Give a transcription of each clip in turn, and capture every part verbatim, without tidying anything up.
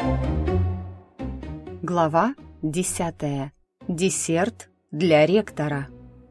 Глава десятая. Десерт для ректора.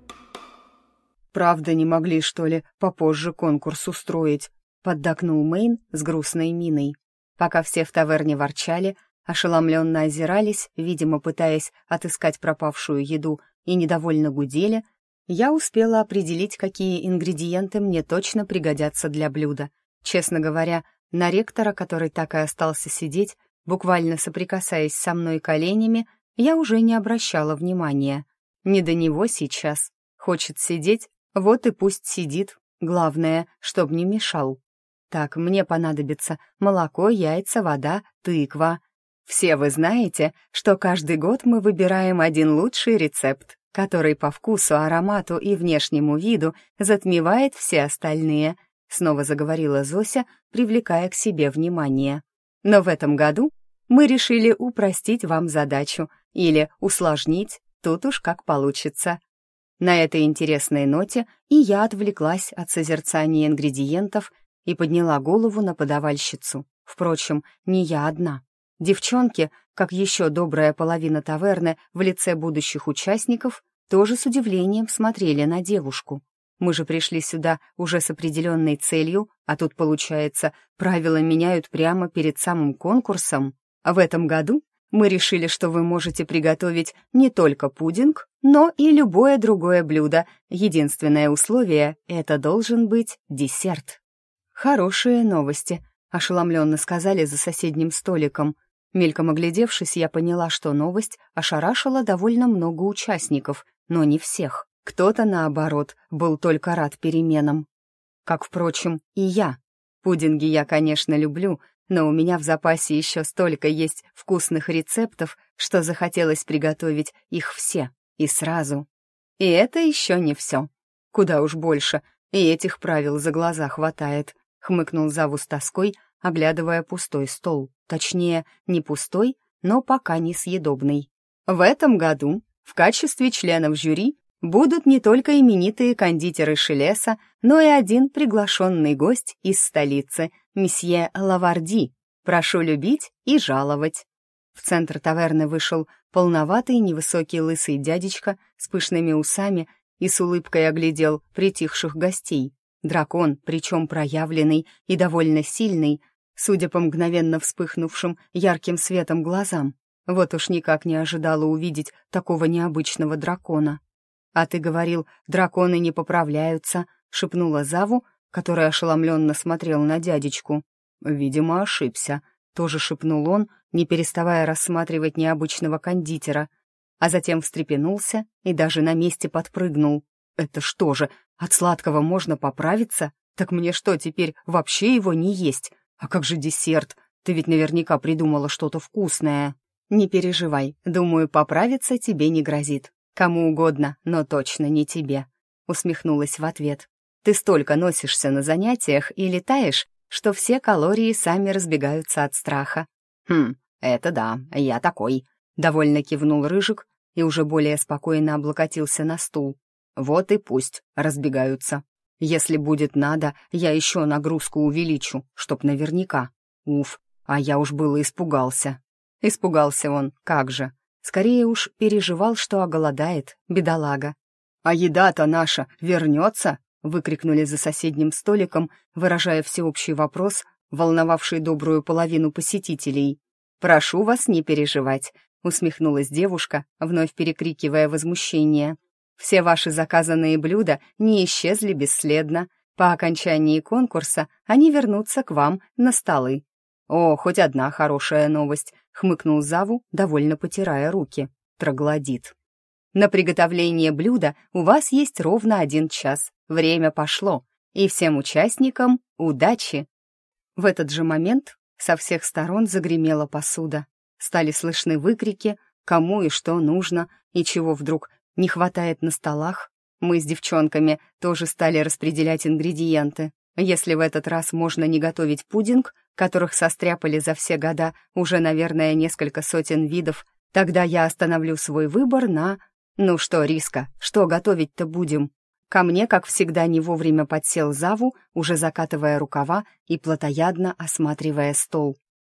«Правда, не могли, что ли, попозже конкурс устроить?» — поддакнул Мэйн с грустной миной. Пока все в таверне ворчали, ошеломленно озирались, видимо, пытаясь отыскать пропавшую еду, и недовольно гудели, я успела определить, какие ингредиенты мне точно пригодятся для блюда. Честно говоря, на ректора, который так и остался сидеть, буквально соприкасаясь со мной коленями, я уже не обращала внимания. Не до него сейчас. Хочет сидеть, вот и пусть сидит. Главное, чтоб не мешал. Так, мне понадобится молоко, яйца, вода, тыква. Все вы знаете, что каждый год мы выбираем один лучший рецепт, который по вкусу, аромату и внешнему виду затмевает все остальные, снова заговорила Зося, привлекая к себе внимание. Но в этом году мы решили упростить вам задачу или усложнить, тут уж как получится. На этой интересной ноте и я отвлеклась от созерцания ингредиентов и подняла голову на подавальщицу. Впрочем, не я одна. Девчонки, как еще добрая половина таверны в лице будущих участников, тоже с удивлением смотрели на девушку. Мы же пришли сюда уже с определенной целью, а тут, получается, правила меняют прямо перед самым конкурсом. А в этом году мы решили, что вы можете приготовить не только пудинг, но и любое другое блюдо. Единственное условие — это должен быть десерт. «Хорошие новости», — ошеломленно сказали за соседним столиком. Мельком оглядевшись, я поняла, что новость ошарашила довольно много участников, но не всех. Кто-то, наоборот, был только рад переменам. Как, впрочем, и я. Пудинги я, конечно, люблю, но у меня в запасе еще столько есть вкусных рецептов, что захотелось приготовить их все и сразу. И это еще не все. Куда уж больше, и этих правил за глаза хватает, хмыкнул Заву с тоской, оглядывая пустой стол. Точнее, не пустой, но пока не съедобный. В этом году в качестве членов жюри будут не только именитые кондитеры Шелеса, но и один приглашенный гость из столицы, месье Лаварди. Прошу любить и жаловать. В центр таверны вышел полноватый невысокий лысый дядечка с пышными усами и с улыбкой оглядел притихших гостей. Дракон, причем проявленный и довольно сильный, судя по мгновенно вспыхнувшим ярким светом глазам. Вот уж никак не ожидала увидеть такого необычного дракона. «А ты говорил, драконы не поправляются», — шепнула Заву, который ошеломленно смотрел на дядечку. «Видимо, ошибся», — тоже шепнул он, не переставая рассматривать необычного кондитера, а затем встрепенулся и даже на месте подпрыгнул. «Это что же, от сладкого можно поправиться? Так мне что, теперь вообще его не есть? А как же десерт? Ты ведь наверняка придумала что-то вкусное». «Не переживай, думаю, поправиться тебе не грозит. Кому угодно, но точно не тебе», — усмехнулась в ответ. «Ты столько носишься на занятиях и летаешь, что все калории сами разбегаются от страха». «Хм, это да, я такой», — довольно кивнул Рыжик и уже более спокойно облокотился на стул. «Вот и пусть разбегаются. Если будет надо, я еще нагрузку увеличу, чтоб наверняка. Уф, а я уж было испугался». Испугался он, как же. Скорее уж переживал, что оголодает, бедолага. «А еда-то наша вернется?» — выкрикнули за соседним столиком, выражая всеобщий вопрос, волновавший добрую половину посетителей. «Прошу вас не переживать», — усмехнулась девушка, вновь перекрикивая возмущение. «Все ваши заказанные блюда не исчезли бесследно. По окончании конкурса они вернутся к вам на столы». «О, хоть одна хорошая новость», — хмыкнул Заву, довольно потирая руки. «Троглодит». «На приготовление блюда у вас есть ровно один час. Время пошло, и всем участникам удачи!» В этот же момент со всех сторон загремела посуда. Стали слышны выкрики, кому и что нужно, и чего вдруг не хватает на столах. Мы с девчонками тоже стали распределять ингредиенты. Если в этот раз можно не готовить пудинг, которых состряпали за все года уже, наверное, несколько сотен видов, тогда я остановлю свой выбор на... Ну что, Риска, что готовить-то будем? Ко мне, как всегда, не вовремя подсел Заву, уже закатывая рукава и плотоядно осматривая стол.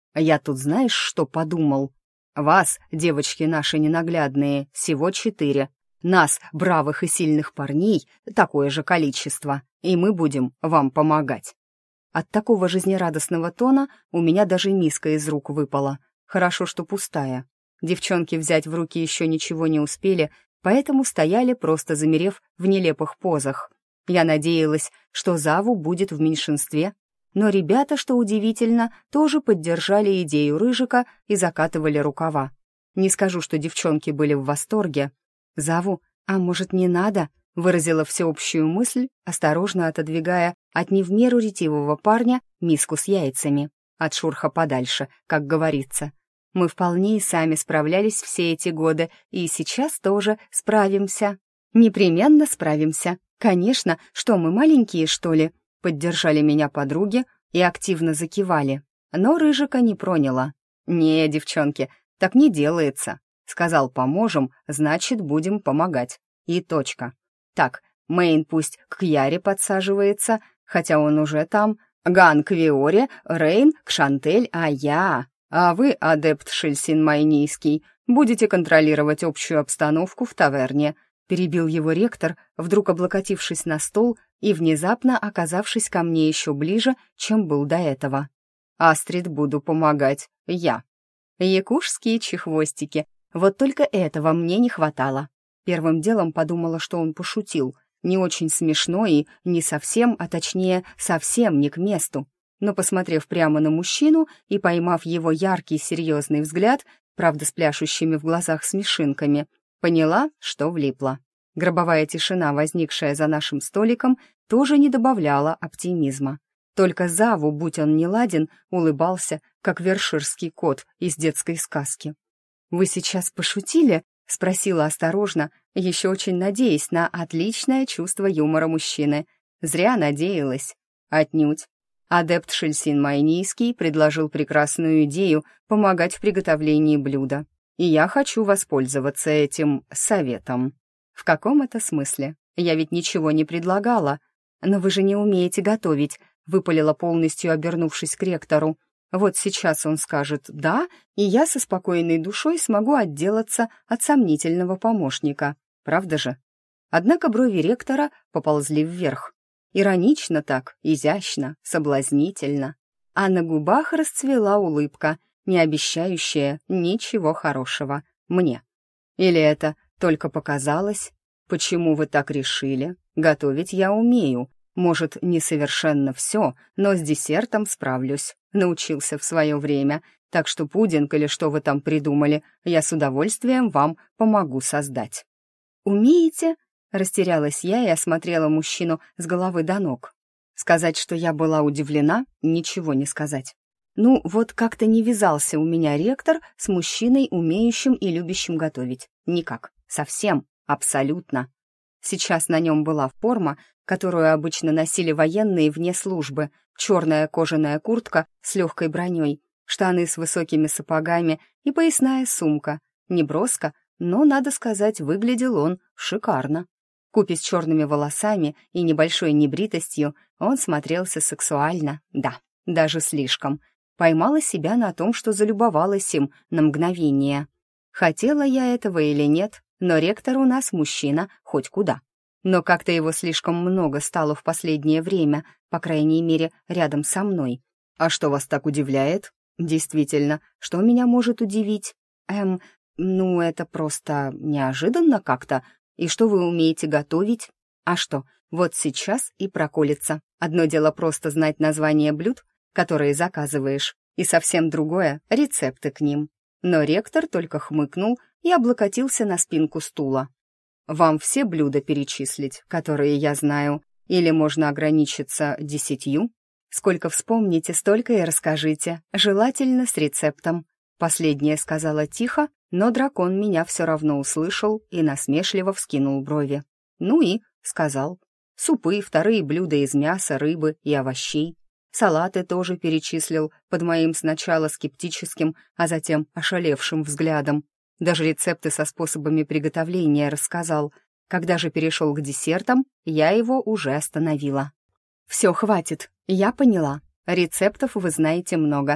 Я тут знаешь, что подумал? Вас, девочки наши ненаглядные, всего четыре. Нас, бравых и сильных парней, такое же количество, и мы будем вам помогать». От такого жизнерадостного тона у меня даже миска из рук выпала. Хорошо, что пустая. Девчонки взять в руки еще ничего не успели, поэтому стояли, просто замерев в нелепых позах. Я надеялась, что Заву будет в меньшинстве, но ребята, что удивительно, тоже поддержали идею Рыжика и закатывали рукава. Не скажу, что девчонки были в восторге. «Заву, а может, не надо?» — выразила всеобщую мысль, осторожно отодвигая от не в меру ретивого парня миску с яйцами. От шурха подальше, как говорится. Мы вполне и сами справлялись все эти годы, и сейчас тоже справимся. Непременно справимся. Конечно, что мы маленькие, что ли? Поддержали меня подруги и активно закивали. Но Рыжика не проняло. «Не, девчонки, так не делается. Сказал, поможем, значит, будем помогать. И точка. Так, Мэйн пусть к Яре подсаживается, хотя он уже там. Ган к Виоре, Рейн к Шантель, а я... А вы, адепт Шельсин Майнийский, будете контролировать общую обстановку в таверне», перебил его ректор, вдруг облокотившись на стол и внезапно оказавшись ко мне еще ближе, чем был до этого. «Астрид буду помогать я». Якушские чехвостики. Вот только этого мне не хватало. Первым делом подумала, что он пошутил. Не очень смешно и не совсем, а точнее, совсем не к месту. Но, посмотрев прямо на мужчину и поймав его яркий серьезный взгляд, правда с пляшущими в глазах смешинками, поняла, что влипла. Гробовая тишина, возникшая за нашим столиком, тоже не добавляла оптимизма. Только Заву, будь он неладен, улыбался, как верширский кот из детской сказки. «Вы сейчас пошутили?» — спросила осторожно, еще очень надеясь на отличное чувство юмора мужчины. Зря надеялась. Отнюдь. Адепт Шельсин Майнийский предложил прекрасную идею помогать в приготовлении блюда. И я хочу воспользоваться этим советом. В каком это смысле? Я ведь ничего не предлагала. Но вы же не умеете готовить, выпалила полностью, обернувшись к ректору. Вот сейчас он скажет «да», и я со спокойной душой смогу отделаться от сомнительного помощника. Правда же? Однако брови ректора поползли вверх. Иронично так, изящно, соблазнительно. А на губах расцвела улыбка, не обещающая ничего хорошего мне. Или это только показалось? Почему вы так решили? Готовить я умею. Может, не совершенно все, но с десертом справлюсь. Научился в свое время, так что пудинг или что вы там придумали, я с удовольствием вам помогу создать. «Умеете?» — растерялась я и осмотрела мужчину с головы до ног. Сказать, что я была удивлена, ничего не сказать. Ну, вот как-то не вязался у меня ректор с мужчиной, умеющим и любящим готовить. Никак. Совсем. Абсолютно. Сейчас на нем была форма, которую обычно носили военные вне службы, черная кожаная куртка с легкой броней, штаны с высокими сапогами и поясная сумка. Неброско, но, надо сказать, выглядел он шикарно. Вкупе с черными волосами и небольшой небритостью он смотрелся сексуально, да, даже слишком. Поймала себя на том, что залюбовалась им на мгновение. Хотела я этого или нет, но ректор у нас мужчина хоть куда. Но как-то его слишком много стало в последнее время, по крайней мере, рядом со мной. А что вас так удивляет? Действительно, что меня может удивить? Эм, ну, это просто неожиданно как-то. И что вы умеете готовить? А что, вот сейчас и проколется. Одно дело просто знать название блюд, которые заказываешь, и совсем другое — рецепты к ним. Но ректор только хмыкнул и облокотился на спинку стула. «Вам все блюда перечислить, которые я знаю, или можно ограничиться десятью? Сколько вспомните, столько и расскажите, желательно с рецептом». Последнее сказала тихо, но дракон меня все равно услышал и насмешливо вскинул брови. «Ну и», — сказал, — «супы, вторые блюда из мяса, рыбы и овощей». Салаты тоже перечислил под моим сначала скептическим, а затем ошалевшим взглядом. Даже рецепты со способами приготовления рассказал. Когда же перешел к десертам, я его уже остановила. «Все, хватит, я поняла. Рецептов вы знаете много.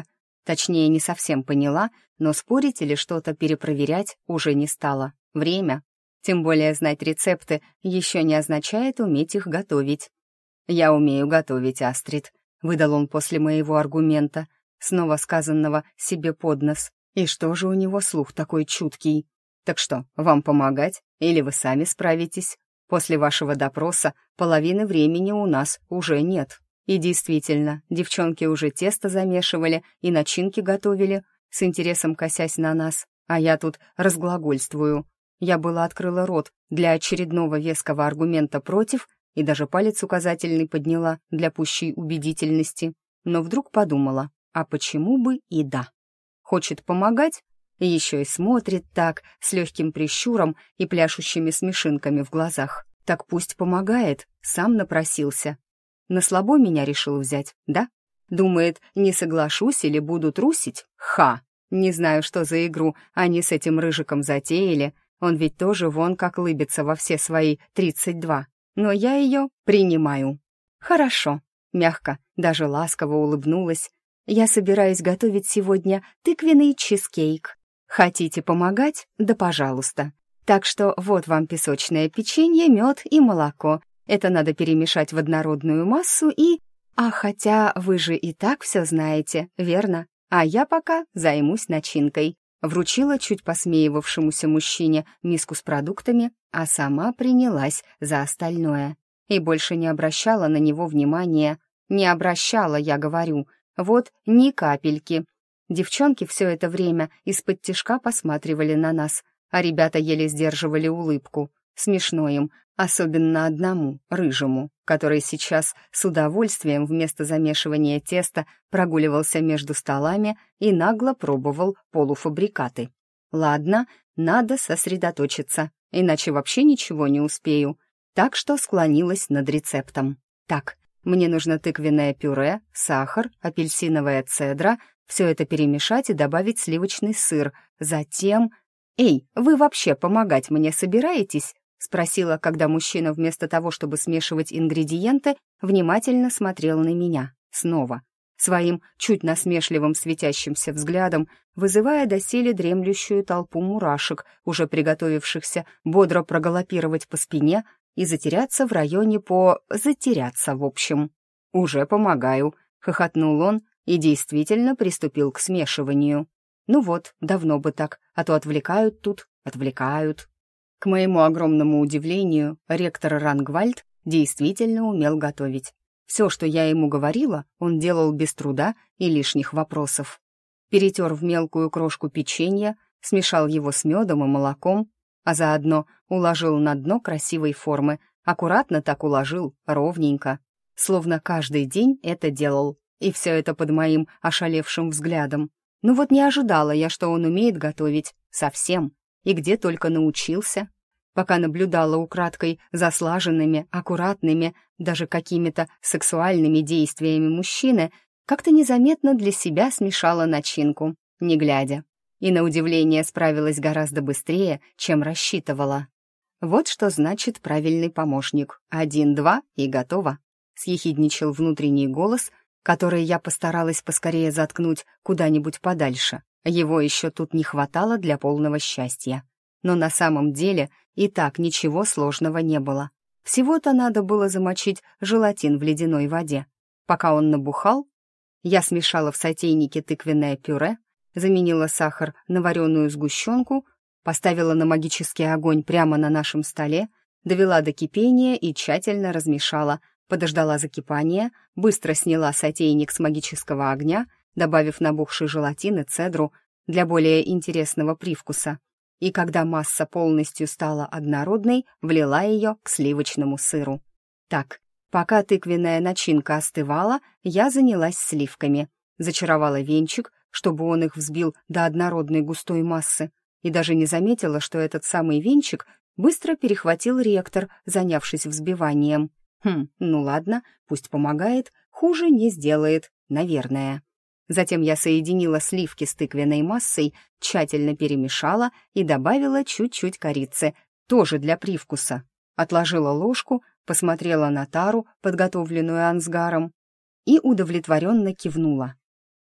Точнее, не совсем поняла, но спорить или что-то перепроверять уже не стала. Время. Тем более знать рецепты еще не означает уметь их готовить. «Я умею готовить, Астрид», — выдал он после моего аргумента, снова сказанного себе под нос. И что же у него слух такой чуткий? «Так что, вам помогать? Или вы сами справитесь? После вашего допроса половины времени у нас уже нет». И действительно, девчонки уже тесто замешивали и начинки готовили, с интересом косясь на нас, а я тут разглагольствую. Я было открыла рот для очередного веского аргумента против и даже палец указательный подняла для пущей убедительности, но вдруг подумала, а почему бы и да? Хочет помогать? И еще и смотрит так, с легким прищуром и пляшущими смешинками в глазах. Так пусть помогает, сам напросился. На слабо меня решил взять, да? Думает, не соглашусь или буду трусить? Ха! Не знаю, что за игру они с этим рыжиком затеяли. Он ведь тоже вон как лыбится во все свои тридцать два. Но я ее принимаю. Хорошо, мягко, даже ласково улыбнулась. Я собираюсь готовить сегодня тыквенный чизкейк. Хотите помогать? Да пожалуйста. Так что вот вам песочное печенье, мед и молоко. Это надо перемешать в однородную массу и... А хотя вы же и так все знаете, верно? А я пока займусь начинкой. Вручила чуть посмеивавшемуся мужчине миску с продуктами, а сама принялась за остальное. И больше не обращала на него внимания. Не обращала, я говорю. Вот ни капельки. Девчонки все это время из-под тишка посматривали на нас, а ребята еле сдерживали улыбку. Смешно им, особенно одному, рыжему, который сейчас с удовольствием вместо замешивания теста прогуливался между столами и нагло пробовал полуфабрикаты. Ладно, надо сосредоточиться, иначе вообще ничего не успею. Так что склонилась над рецептом. Так, мне нужно тыквенное пюре, сахар, апельсиновая цедра, все это перемешать и добавить сливочный сыр. Затем... «Эй, вы вообще помогать мне собираетесь?» — спросила, когда мужчина вместо того, чтобы смешивать ингредиенты, внимательно смотрел на меня. Снова. Своим чуть насмешливым светящимся взглядом, вызывая доселе дремлющую толпу мурашек, уже приготовившихся бодро прогалопировать по спине и затеряться в районе по... затеряться, в общем. «Уже помогаю», — хохотнул он и действительно приступил к смешиванию. Ну вот, давно бы так, а то отвлекают тут, отвлекают. К моему огромному удивлению, ректор Рангвальд действительно умел готовить. Все, что я ему говорила, он делал без труда и лишних вопросов. Перетер в мелкую крошку печенья, смешал его с медом и молоком, а заодно уложил на дно красивой формы, аккуратно так уложил, ровненько, словно каждый день это делал, и все это под моим ошалевшим взглядом. Ну вот не ожидала я, что он умеет готовить. Совсем. И где только научился. Пока наблюдала украдкой за слаженными, аккуратными, даже какими-то сексуальными действиями мужчины, как-то незаметно для себя смешала начинку, не глядя. И на удивление справилась гораздо быстрее, чем рассчитывала. Вот что значит правильный помощник. Один-два и готово. Съехидничал внутренний голос, который я постаралась поскорее заткнуть куда-нибудь подальше. Его еще тут не хватало для полного счастья. Но на самом деле и так ничего сложного не было. Всего-то надо было замочить желатин в ледяной воде. Пока он набухал, я смешала в сотейнике тыквенное пюре, заменила сахар на вареную сгущенку, поставила на магический огонь прямо на нашем столе, довела до кипения и тщательно размешала, подождала закипания, быстро сняла сотейник с магического огня, добавив набухший желатин и цедру для более интересного привкуса. И когда масса полностью стала однородной, влила ее к сливочному сыру. Так, пока тыквенная начинка остывала, я занялась сливками. Зачаровала венчик, чтобы он их взбил до однородной густой массы, и даже не заметила, что этот самый венчик быстро перехватил ректор, занявшись взбиванием. Хм, ну ладно, пусть помогает, хуже не сделает, наверное. Затем я соединила сливки с тыквенной массой, тщательно перемешала и добавила чуть-чуть корицы, тоже для привкуса. Отложила ложку, посмотрела на тару, подготовленную Ансгаром, и удовлетворенно кивнула.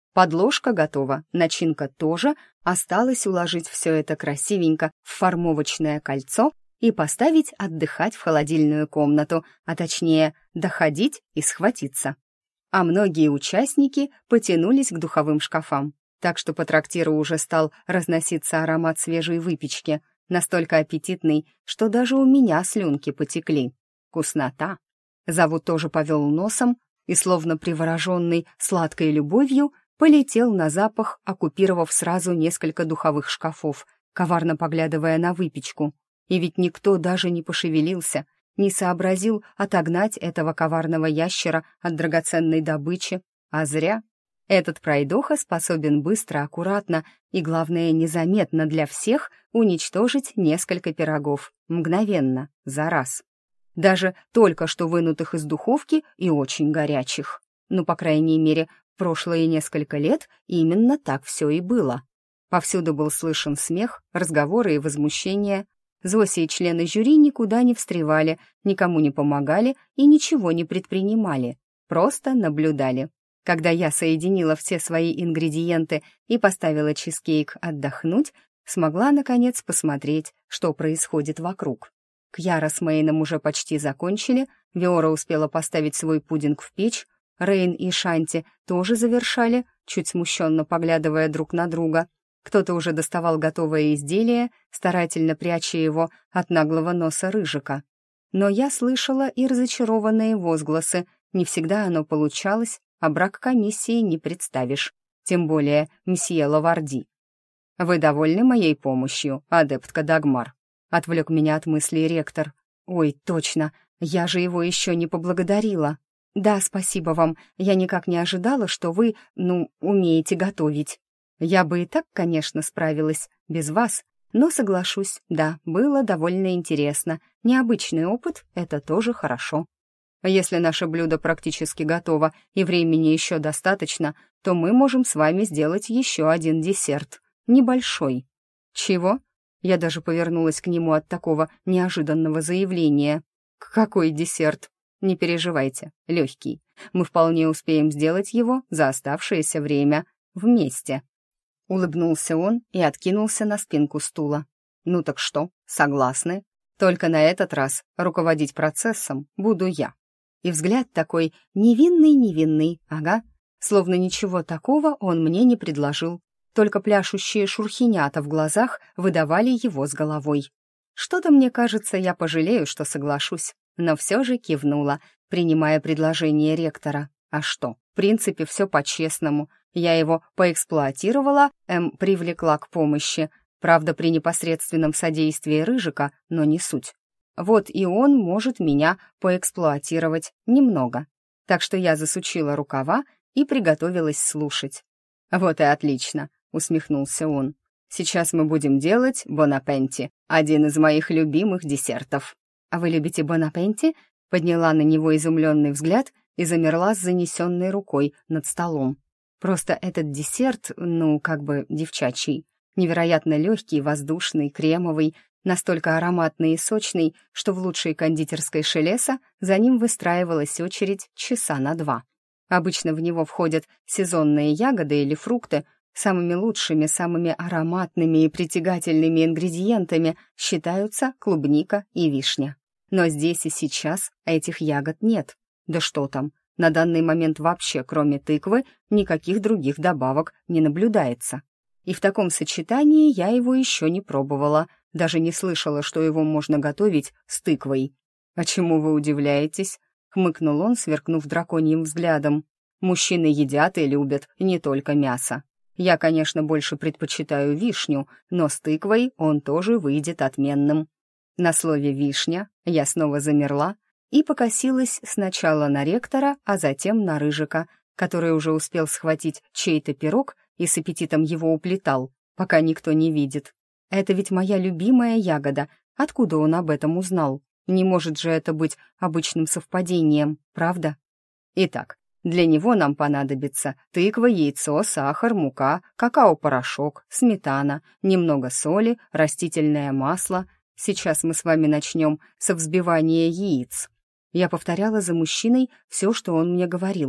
Подложка готова, начинка тоже, осталось уложить все это красивенько в формовочное кольцо и поставить отдыхать в холодильную комнату, а точнее, доходить и схватиться. А многие участники потянулись к духовым шкафам, так что по трактиру уже стал разноситься аромат свежей выпечки, настолько аппетитный, что даже у меня слюнки потекли. Вкуснота! Завуд тоже повел носом и, словно привороженный сладкой любовью, полетел на запах, оккупировав сразу несколько духовых шкафов, коварно поглядывая на выпечку. И ведь никто даже не пошевелился, не сообразил отогнать этого коварного ящера от драгоценной добычи, а зря. Этот пройдоха способен быстро, аккуратно и, главное, незаметно для всех уничтожить несколько пирогов, мгновенно, за раз. Даже только что вынутых из духовки и очень горячих. Ну, по крайней мере, прошлые несколько лет именно так все и было. Повсюду был слышен смех, разговоры и возмущения. Зося и члены жюри никуда не встревали, никому не помогали и ничего не предпринимали, просто наблюдали. Когда я соединила все свои ингредиенты и поставила чизкейк отдохнуть, смогла, наконец, посмотреть, что происходит вокруг. Кьяра с Мэйном уже почти закончили, Виора успела поставить свой пудинг в печь, Рейн и Шанти тоже завершали, чуть смущенно поглядывая друг на друга. Кто-то уже доставал готовое изделие, старательно пряча его от наглого носа Рыжика. Но я слышала и разочарованные возгласы. Не всегда оно получалось, а брак комиссии не представишь. Тем более мсье Лаварди. «Вы довольны моей помощью, адептка Дагмар?» — отвлек меня от мыслей ректор. «Ой, точно, я же его еще не поблагодарила. Да, спасибо вам, я никак не ожидала, что вы, ну, умеете готовить. Я бы и так, конечно, справилась без вас, но соглашусь, да, было довольно интересно. Необычный опыт — это тоже хорошо. Если наше блюдо практически готово и времени еще достаточно, то мы можем с вами сделать еще один десерт. Небольшой». «Чего?» Я даже повернулась к нему от такого неожиданного заявления. «Какой десерт?» «Не переживайте, легкий. Мы вполне успеем сделать его за оставшееся время. Вместе». Улыбнулся он и откинулся на спинку стула. «Ну так что, согласны? Только на этот раз руководить процессом буду я». И взгляд такой невинный-невинный, ага, словно ничего такого он мне не предложил. Только пляшущие шурхинята в глазах выдавали его с головой. Что-то, мне кажется, я пожалею, что соглашусь, но все же кивнула, принимая предложение ректора. А что, в принципе, все по-честному. Я его поэксплуатировала, эм, привлекла к помощи. Правда, при непосредственном содействии Рыжика, но не суть. Вот и он может меня поэксплуатировать немного. Так что я засучила рукава и приготовилась слушать. «Вот и отлично», — усмехнулся он. «Сейчас мы будем делать бонапенти, один из моих любимых десертов». «А вы любите бонапенти?» Подняла на него изумленный взгляд и замерла с занесенной рукой над столом. Просто этот десерт, ну, как бы девчачий, невероятно легкий, воздушный, кремовый, настолько ароматный и сочный, что в лучшей кондитерской Шелеса за ним выстраивалась очередь часа на два. Обычно в него входят сезонные ягоды или фрукты. Самыми лучшими, самыми ароматными и притягательными ингредиентами считаются клубника и вишня. Но здесь и сейчас этих ягод нет. Да что там, на данный момент вообще, кроме тыквы, никаких других добавок не наблюдается. И в таком сочетании я его еще не пробовала, даже не слышала, что его можно готовить с тыквой. «А чему вы удивляетесь?» — хмыкнул он, сверкнув драконьим взглядом. «Мужчины едят и любят не только мясо. Я, конечно, больше предпочитаю вишню, но с тыквой он тоже выйдет отменным». На слове «вишня» я снова замерла и покосилась сначала на ректора, а затем на Рыжика, который уже успел схватить чей-то пирог и с аппетитом его уплетал, пока никто не видит. Это ведь моя любимая ягода. Откуда он об этом узнал? Не может же это быть обычным совпадением, правда? Итак, для него нам понадобится тыква, яйцо, сахар, мука, какао-порошок, сметана, немного соли, растительное масло. Сейчас мы с вами начнем со взбивания яиц. Я повторяла за мужчиной все, что он мне говорил.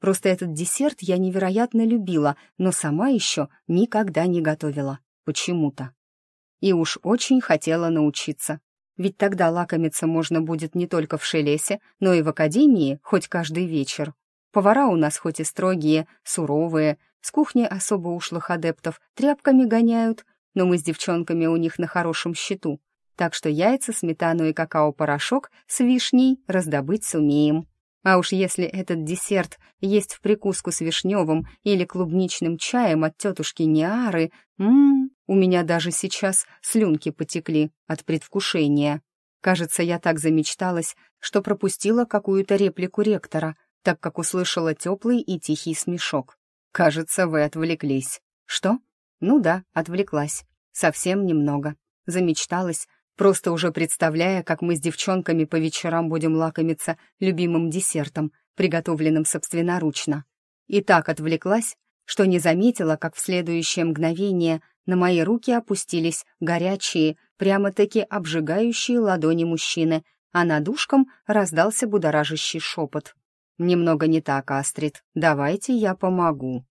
Просто этот десерт я невероятно любила, но сама еще никогда не готовила. Почему-то. И уж очень хотела научиться. Ведь тогда лакомиться можно будет не только в Шелесе, но и в академии хоть каждый вечер. Повара у нас хоть и строгие, суровые, с кухни особо ушлых адептов тряпками гоняют, но мы с девчонками у них на хорошем счету, так что яйца, сметану и какао-порошок с вишней раздобыть сумеем. А уж если этот десерт есть в прикуску с вишневым или клубничным чаем от тетушки Ниары, ммм, у меня даже сейчас слюнки потекли от предвкушения. Кажется, я так замечталась, что пропустила какую-то реплику ректора, так как услышала теплый и тихий смешок. «Кажется, вы отвлеклись». «Что?» «Ну да, отвлеклась. Совсем немного. Замечталась, просто уже представляя, как мы с девчонками по вечерам будем лакомиться любимым десертом, приготовленным собственноручно. И так отвлеклась, что не заметила, как в следующее мгновение на мои руки опустились горячие, прямо-таки обжигающие ладони мужчины, а над ушком раздался будоражащий шепот. «Немного не так, Астрид. Давайте я помогу».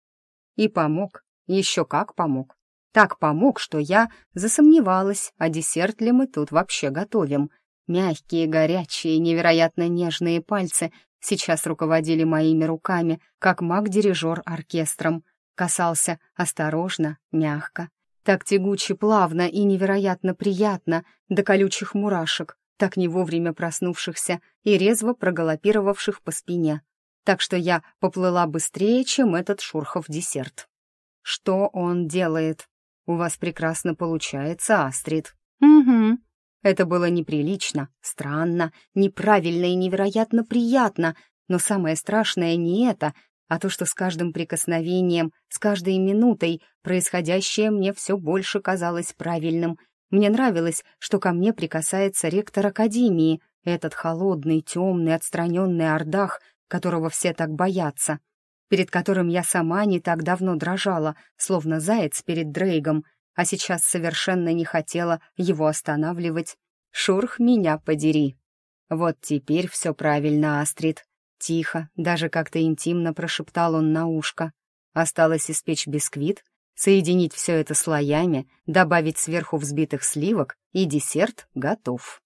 И помог. Еще как помог. Так помог, что я засомневалась, а десерт ли мы тут вообще готовим. Мягкие, горячие, невероятно нежные пальцы сейчас руководили моими руками, как маг-дирижер оркестром. Касался осторожно, мягко, так тягуче, плавно и невероятно приятно, до колючих мурашек, так не вовремя проснувшихся и резво прогалопировавших по спине. Так что я поплыла быстрее, чем этот Шурхов десерт. Что он делает? У вас прекрасно получается, Астрид. Угу. Это было неприлично, странно, неправильно и невероятно приятно, но самое страшное не это, а то, что с каждым прикосновением, с каждой минутой происходящее мне все больше казалось правильным. Мне нравилось, что ко мне прикасается ректор Академии, этот холодный, темный, отстраненный ордах, которого все так боятся, перед которым я сама не так давно дрожала, словно заяц перед Дрейгом, а сейчас совершенно не хотела его останавливать. Шурх, меня подери. Вот теперь все правильно, Астрид. Тихо, даже как-то интимно прошептал он на ушко. Осталось испечь бисквит, соединить все это слоями, добавить сверху взбитых сливок, и десерт готов.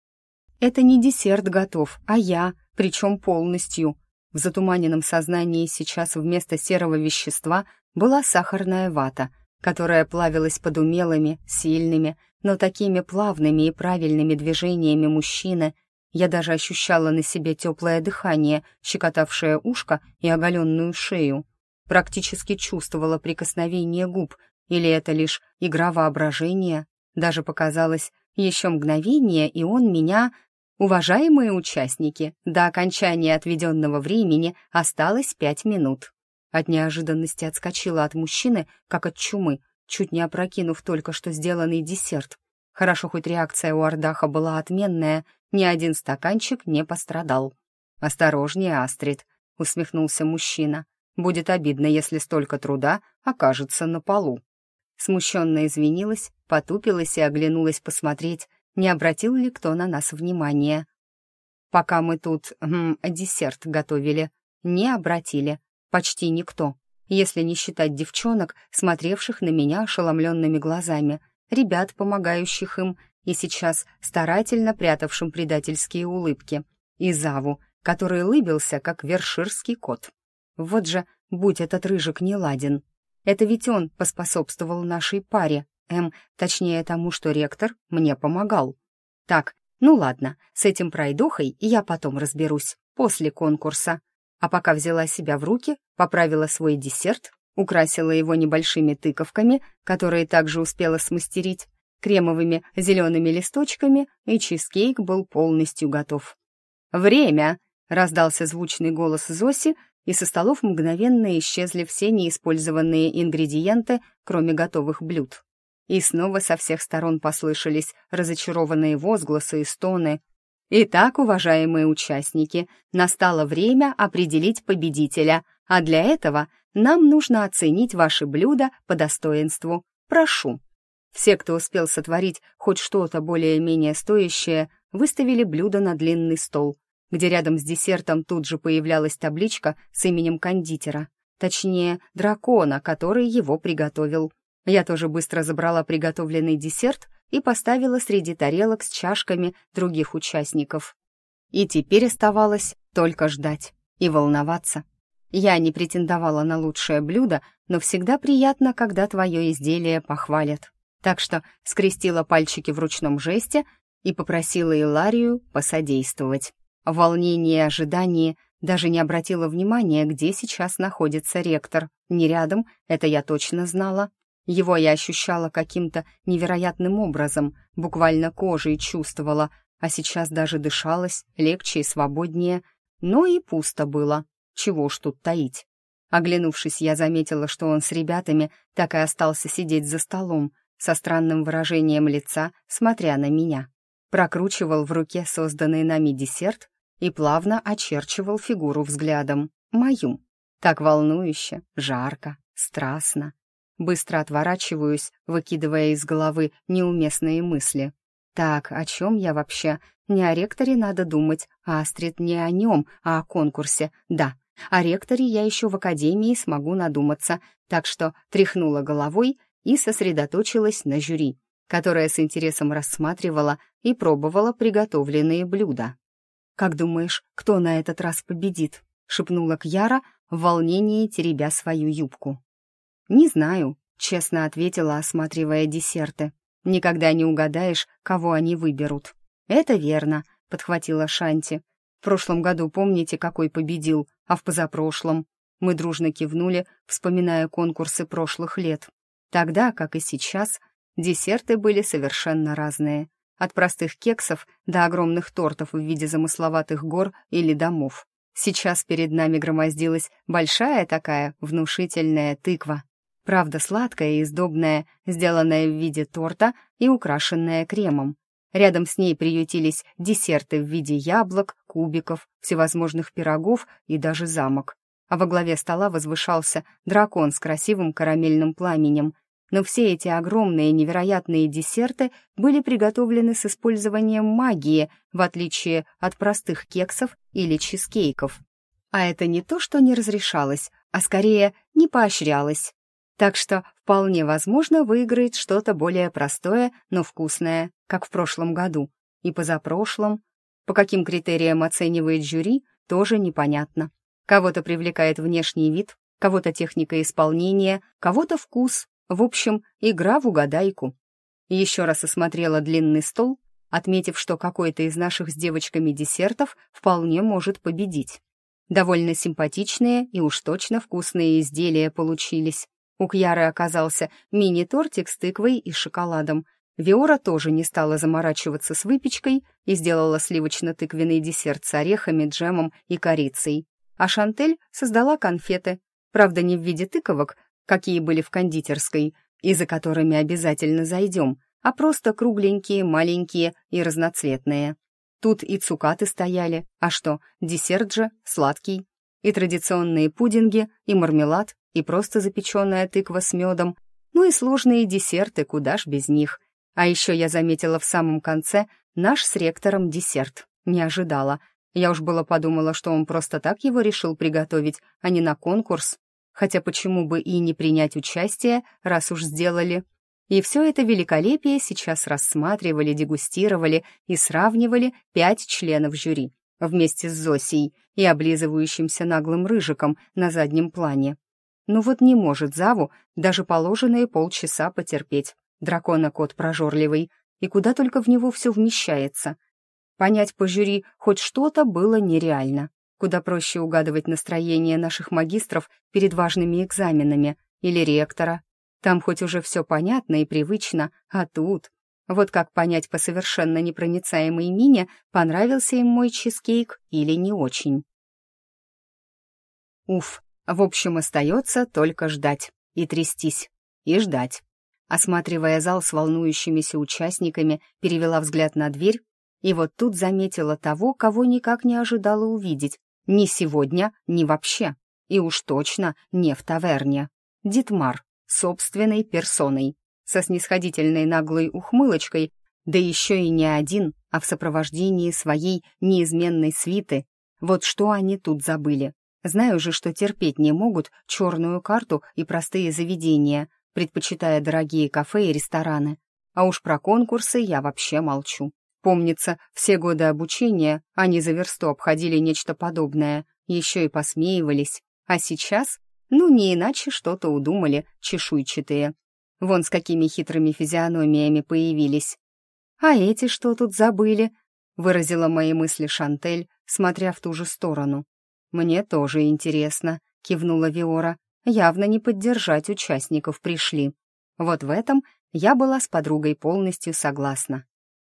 Это не десерт готов, а я, причем полностью. В затуманенном сознании сейчас вместо серого вещества была сахарная вата, которая плавилась под умелыми, сильными, но такими плавными и правильными движениями мужчины. Я даже ощущала на себе теплое дыхание, щекотавшее ушко и оголенную шею. Практически чувствовала прикосновение губ, или это лишь игра воображения. Даже показалось, еще мгновение, и он меня... Уважаемые участники, до окончания отведенного времени осталось пять минут. От неожиданности отскочила от мужчины, как от чумы, чуть не опрокинув только что сделанный десерт. Хорошо, хоть реакция у Ардаха была отменная, ни один стаканчик не пострадал. «Осторожнее, Астрид», — усмехнулся мужчина. «Будет обидно, если столько труда окажется на полу». Смущенно извинилась, потупилась и оглянулась посмотреть, не обратил ли кто на нас внимания. Пока мы тут м, десерт готовили, не обратили. Почти никто, если не считать девчонок, смотревших на меня ошеломленными глазами, ребят, помогающих им, и сейчас старательно прятавшим предательские улыбки, и Заву, который улыбился, как верширский кот. Вот же, будь этот рыжик не ладен. Это ведь он поспособствовал нашей паре, эм, точнее тому, что ректор мне помогал. Так, ну ладно, с этим пройдохой я потом разберусь, после конкурса. А пока взяла себя в руки, поправила свой десерт, украсила его небольшими тыковками, которые также успела смастерить, кремовыми зелеными листочками, и чизкейк был полностью готов. «Время!» — раздался звучный голос Зоси, и со столов мгновенно исчезли все неиспользованные ингредиенты, кроме готовых блюд. И снова со всех сторон послышались разочарованные возгласы и стоны. «Итак, уважаемые участники, настало время определить победителя, а для этого нам нужно оценить ваши блюда по достоинству. Прошу». Все, кто успел сотворить хоть что-то более-менее стоящее, выставили блюда на длинный стол, где рядом с десертом тут же появлялась табличка с именем кондитера, точнее, дракона, который его приготовил. Я тоже быстро забрала приготовленный десерт и поставила среди тарелок с чашками других участников. И теперь оставалось только ждать и волноваться. Я не претендовала на лучшее блюдо, но всегда приятно, когда твое изделие похвалят. Так что скрестила пальчики в ручном жесте и попросила Иларию посодействовать. В волнении и ожидании даже не обратила внимания, где сейчас находится ректор. Не рядом, это я точно знала. Его я ощущала каким-то невероятным образом, буквально кожей чувствовала, а сейчас даже дышалось легче и свободнее. Но и пусто было. Чего ж тут таить? Оглянувшись, я заметила, что он с ребятами так и остался сидеть за столом, со странным выражением лица, смотря на меня. Прокручивал в руке созданный нами десерт и плавно очерчивал фигуру взглядом. Мою. Так волнующе, жарко, страстно. Быстро отворачиваюсь, выкидывая из головы неуместные мысли. Так, о чем я вообще? Не о ректоре надо думать, а Астрид не о нем, а о конкурсе. Да, о ректоре я еще в академии смогу надуматься, так что тряхнула головой и сосредоточилась на жюри, которое с интересом рассматривала и пробовала приготовленные блюда. «Как думаешь, кто на этот раз победит?» — шепнула Кьяра, в волнении теребя свою юбку. «Не знаю», — честно ответила, осматривая десерты. «Никогда не угадаешь, кого они выберут». «Это верно», — подхватила Шанти. «В прошлом году помните, какой победил, а в позапрошлом?» Мы дружно кивнули, вспоминая конкурсы прошлых лет. Тогда, как и сейчас, десерты были совершенно разные. От простых кексов до огромных тортов в виде замысловатых гор или домов. Сейчас перед нами громоздилась большая такая внушительная тыква. Правда, сладкая и сдобная, сделанная в виде торта и украшенная кремом. Рядом с ней приютились десерты в виде яблок, кубиков, всевозможных пирогов и даже замок. А во главе стола возвышался дракон с красивым карамельным пламенем. Но все эти огромные невероятные десерты были приготовлены с использованием магии, в отличие от простых кексов или чизкейков. А это не то, что не разрешалось, а скорее не поощрялось. Так что вполне возможно выиграет что-то более простое, но вкусное, как в прошлом году. И позапрошлом. По каким критериям оценивает жюри, тоже непонятно. Кого-то привлекает внешний вид, кого-то техника исполнения, кого-то вкус. В общем, игра в угадайку. Еще раз осмотрела длинный стол, отметив, что какой-то из наших с девочками десертов вполне может победить. Довольно симпатичные и уж точно вкусные изделия получились. У Кьяры оказался мини-тортик с тыквой и шоколадом. Виора тоже не стала заморачиваться с выпечкой и сделала сливочно-тыквенный десерт с орехами, джемом и корицей. А Шантель создала конфеты, правда, не в виде тыковок, какие были в кондитерской, и за которыми обязательно зайдем, а просто кругленькие, маленькие и разноцветные. Тут и цукаты стояли, а что, десерт же сладкий, и традиционные пудинги, и мармелад, и просто запеченная тыква с медом, ну и сложные десерты, куда ж без них. А еще я заметила в самом конце наш с ректором десерт. Не ожидала. Я уж было подумала, что он просто так его решил приготовить, а не на конкурс. Хотя почему бы и не принять участие, раз уж сделали. И все это великолепие сейчас рассматривали, дегустировали и сравнивали пять членов жюри вместе с Зосей и облизывающимся наглым рыжиком на заднем плане. Ну вот не может Заву даже положенные полчаса потерпеть. Дракона-кот прожорливый, и куда только в него все вмещается. Понять по жюри хоть что-то было нереально. Куда проще угадывать настроение наших магистров перед важными экзаменами или ректора. Там хоть уже все понятно и привычно, а тут... Вот как понять по совершенно непроницаемой мине, понравился им мой чизкейк или не очень. Уф, в общем, остается только ждать и трястись, и ждать. Осматривая зал с волнующимися участниками, перевела взгляд на дверь, и вот тут заметила того, кого никак не ожидала увидеть. Ни сегодня, ни вообще. И уж точно не в таверне. Дитмар, собственной персоной, со снисходительной наглой ухмылочкой Да еще и не один, а в сопровождении своей неизменной свиты. Вот что они тут забыли. Знаю же, что терпеть не могут черную карту и простые заведения, предпочитая дорогие кафе и рестораны. А уж про конкурсы я вообще молчу. Помнится, все годы обучения они за версту обходили нечто подобное, еще и посмеивались. А сейчас, ну, не иначе что-то удумали чешуйчатые. Вон с какими хитрыми физиономиями появились. «А эти что тут забыли?» — выразила мои мысли Шантель, смотря в ту же сторону. «Мне тоже интересно», — кивнула Виора. «Явно не поддержать участников пришли». Вот в этом я была с подругой полностью согласна.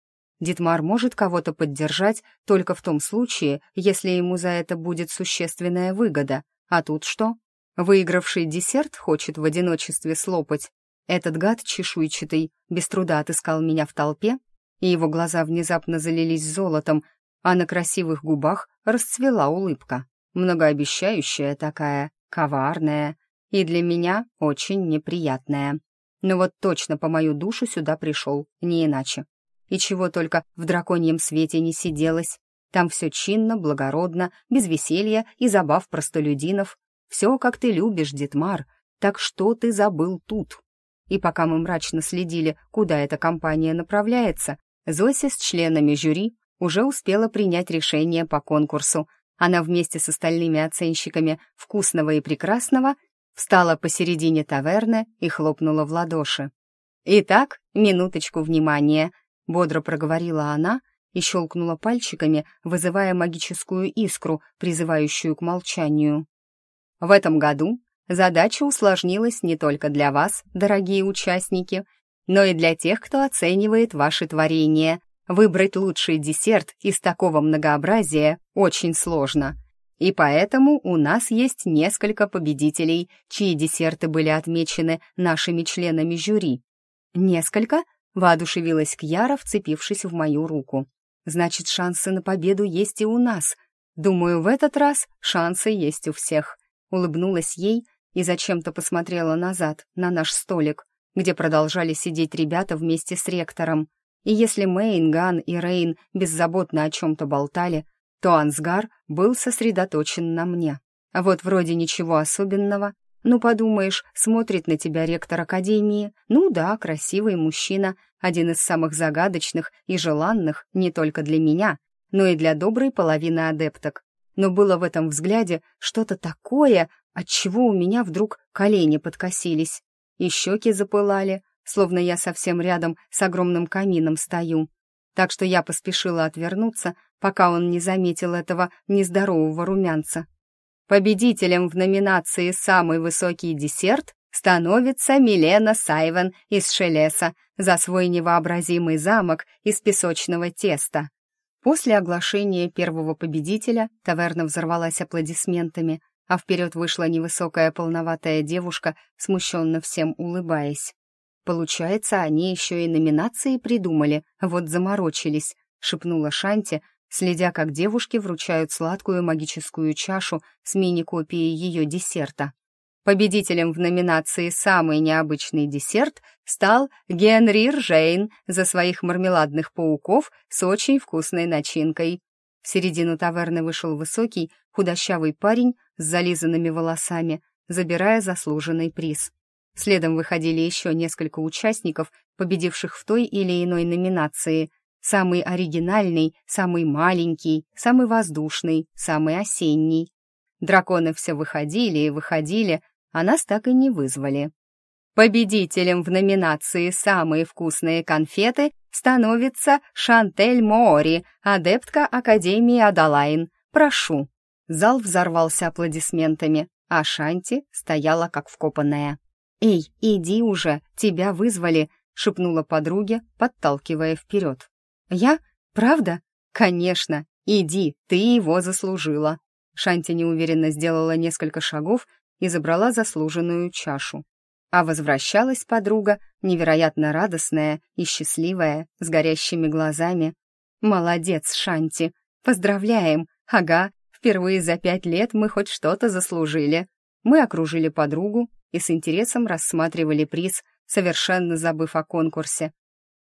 Дитмар может кого-то поддержать только в том случае, если ему за это будет существенная выгода. А тут что? Выигравший десерт хочет в одиночестве слопать. Этот гад чешуйчатый без труда отыскал меня в толпе, и его глаза внезапно залились золотом, а на красивых губах расцвела улыбка. Многообещающая такая, коварная, и для меня очень неприятная. Но вот точно по мою душу сюда пришел, не иначе. И чего только в драконьем свете не сиделось. Там все чинно, благородно, без веселья и забав простолюдинов. Все, как ты любишь, Дитмар. Так что ты забыл тут? И пока мы мрачно следили, куда эта компания направляется, Зося с членами жюри уже успела принять решение по конкурсу. Она вместе с остальными оценщиками «Вкусного и прекрасного» встала посередине таверны и хлопнула в ладоши. «Итак, минуточку внимания», — бодро проговорила она и щелкнула пальчиками, вызывая магическую искру, призывающую к молчанию. «В этом году задача усложнилась не только для вас, дорогие участники, но и для тех, кто оценивает ваши творения. Выбрать лучший десерт из такого многообразия очень сложно. И поэтому у нас есть несколько победителей, чьи десерты были отмечены нашими членами жюри». «Несколько?» — воодушевилась Кьяра, вцепившись в мою руку. «Значит, шансы на победу есть и у нас. Думаю, в этот раз шансы есть у всех». Улыбнулась ей и зачем-то посмотрела назад, на наш столик, где продолжали сидеть ребята вместе с ректором. И если Мэйн, Ган и Рейн беззаботно о чем-то болтали, то Ансгар был сосредоточен на мне. А вот вроде ничего особенного. Ну, подумаешь, смотрит на тебя ректор академии. Ну да, красивый мужчина, один из самых загадочных и желанных не только для меня, но и для доброй половины адепток. Но было в этом взгляде что-то такое, отчего у меня вдруг колени подкосились. И щеки запылали, словно я совсем рядом с огромным камином стою. Так что я поспешила отвернуться, пока он не заметил этого нездорового румянца. Победителем в номинации «Самый высокий десерт» становится Милена Сайвен из Шелеса за свой невообразимый замок из песочного теста. После оглашения первого победителя таверна взорвалась аплодисментами, а вперед вышла невысокая полноватая девушка, смущенно всем улыбаясь. «Получается, они еще и номинации придумали, вот заморочились», — шепнула Шанти, следя, как девушки вручают сладкую магическую чашу с мини-копией ее десерта. Победителем в номинации «Самый необычный десерт» стал Генри Ржейн за своих мармеладных пауков с очень вкусной начинкой. В середину таверны вышел высокий, худощавый парень с зализанными волосами, забирая заслуженный приз. Следом выходили еще несколько участников, победивших в той или иной номинации. Самый оригинальный, самый маленький, самый воздушный, самый осенний. Драконы все выходили и выходили, а нас так и не вызвали. Победителем в номинации «Самые вкусные конфеты» становится Шантель Моори, адептка Академии Адалайн. Прошу. Зал взорвался аплодисментами, а Шанти стояла как вкопанная. «Эй, иди уже, тебя вызвали», — шепнула подруге, подталкивая вперед. «Я? Правда? Конечно, иди, ты его заслужила». Шанти неуверенно сделала несколько шагов и забрала заслуженную чашу. А возвращалась подруга, невероятно радостная и счастливая, с горящими глазами. «Молодец, Шанти! Поздравляем! Ага, впервые за пять лет мы хоть что-то заслужили». Мы окружили подругу и с интересом рассматривали приз, совершенно забыв о конкурсе.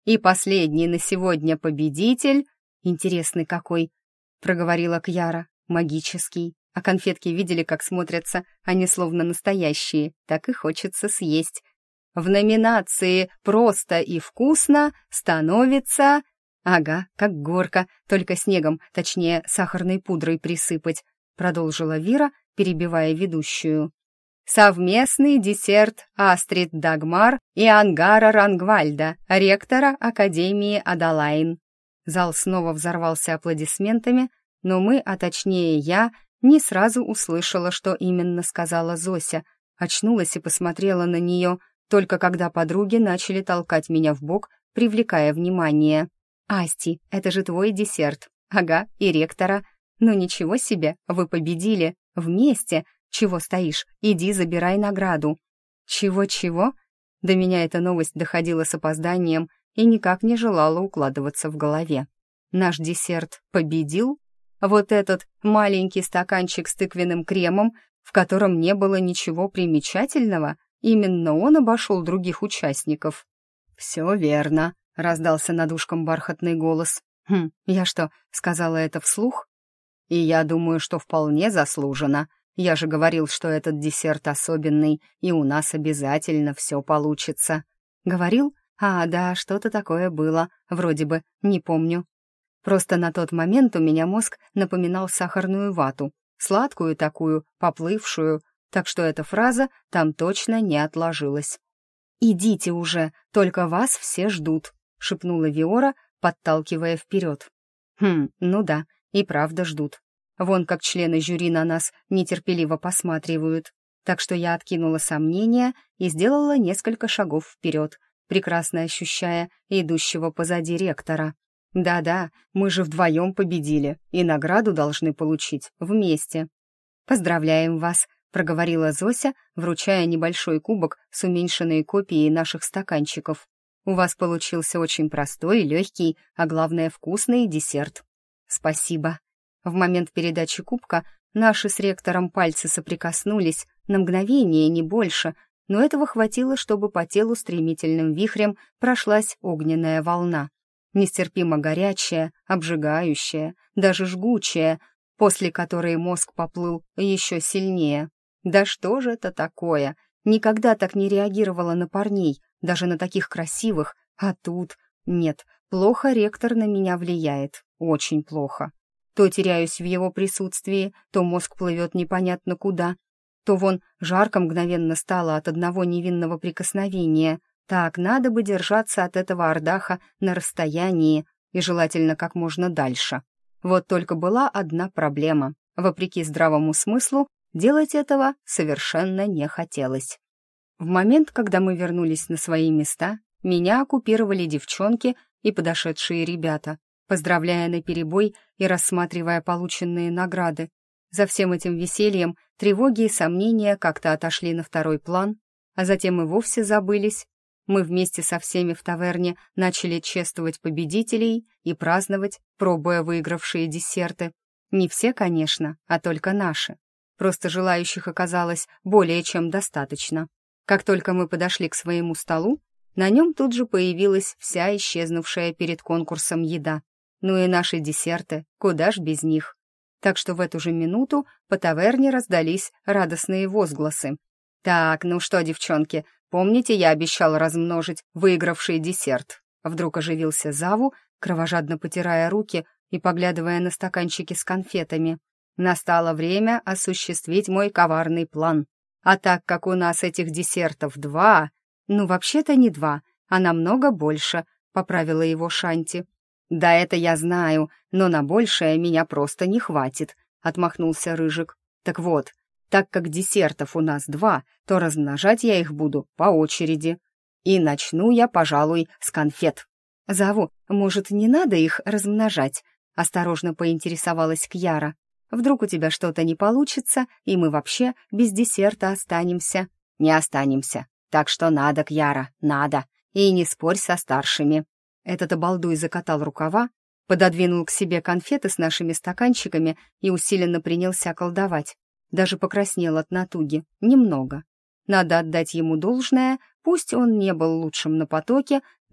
И последний на сегодня победитель... Интересный какой, проговорила Кьяра, магический. А конфетки видели, как смотрятся, они словно настоящие, так и хочется съесть. В номинации «Просто и вкусно» становится... Ага, как горка, только снегом, точнее, сахарной пудрой присыпать, продолжила Вира, перебивая ведущую. Совместный десерт Астрид Дагмар и Ангара Рангвальда, ректора Академии Адалайн. Зал снова взорвался аплодисментами, но мы, а точнее я, не сразу услышала, что именно сказала Зося, очнулась и посмотрела на нее, только когда подруги начали толкать меня в бок, привлекая внимание. «Асти, это же твой десерт. Ага, и ректора. Ну ничего себе, вы победили. Вместе. Чего стоишь? Иди, забирай награду». «Чего-чего?» До меня эта новость доходила с опозданием и никак не желала укладываться в голове. Наш десерт победил? Вот этот маленький стаканчик с тыквенным кремом, в котором не было ничего примечательного, именно он обошел других участников. «Все верно», — раздался над ушком бархатный голос. «Хм, я что, сказала это вслух?» «И я думаю, что вполне заслуженно. Я же говорил, что этот десерт особенный, и у нас обязательно все получится». «Говорил? А, да, что-то такое было, вроде бы, не помню». Просто на тот момент у меня мозг напоминал сахарную вату, сладкую такую, поплывшую, так что эта фраза там точно не отложилась. «Идите уже, только вас все ждут», — шепнула Виора, подталкивая вперед. «Хм, ну да, и правда ждут. Вон как члены жюри на нас нетерпеливо посматривают. Так что я откинула сомнения и сделала несколько шагов вперед, прекрасно ощущая идущего позади ректора. Да-да, мы же вдвоем победили, и награду должны получить вместе. «Поздравляем вас», — проговорила Зося, вручая небольшой кубок с уменьшенной копией наших стаканчиков. «У вас получился очень простой, легкий, а главное вкусный десерт». «Спасибо». В момент передачи кубка наши с ректором пальцы соприкоснулись, на мгновение, не больше, но этого хватило, чтобы по телу стремительным вихрем прошлась огненная волна. Нестерпимо горячая, обжигающая, даже жгучая, после которой мозг поплыл еще сильнее. Да что же это такое? Никогда так не реагировала на парней, даже на таких красивых, а тут... Нет, плохо ректор на меня влияет, очень плохо. То теряюсь в его присутствии, то мозг плывет непонятно куда, то вон жарко мгновенно стало от одного невинного прикосновения. Так, надо бы держаться от этого ордаха на расстоянии и желательно как можно дальше. Вот только была одна проблема. Вопреки здравому смыслу, делать этого совершенно не хотелось. В момент, когда мы вернулись на свои места, меня оккупировали девчонки и подошедшие ребята, поздравляя наперебой и рассматривая полученные награды. За всем этим весельем тревоги и сомнения как-то отошли на второй план, а затем и вовсе забылись. Мы вместе со всеми в таверне начали чествовать победителей и праздновать, пробуя выигравшие десерты. Не все, конечно, а только наши. Просто желающих оказалось более чем достаточно. Как только мы подошли к своему столу, на нем тут же появилась вся исчезнувшая перед конкурсом еда. Ну и наши десерты, куда ж без них. Так что в эту же минуту по таверне раздались радостные возгласы. «Так, ну что, девчонки, помните, я обещал размножить выигравший десерт?» Вдруг оживился Заву, кровожадно потирая руки и поглядывая на стаканчики с конфетами. «Настало время осуществить мой коварный план. А так как у нас этих десертов два...» «Ну, вообще-то не два, а намного больше», — поправила его Шанти. «Да это я знаю, но на большее меня просто не хватит», — отмахнулся Рыжик. «Так вот, так как десертов у нас два, то размножать я их буду по очереди. И начну я, пожалуй, с конфет». «Заву, может, не надо их размножать?» — осторожно поинтересовалась Кьяра. «Вдруг у тебя что-то не получится, и мы вообще без десерта останемся?» «Не останемся. Так что надо, Кьяра, надо. И не спорь со старшими». Этот обалдуй закатал рукава, пододвинул к себе конфеты с нашими стаканчиками и усиленно принялся колдовать. Даже покраснел от натуги. Немного. Надо отдать ему должное, пусть он не был лучшим на потоке,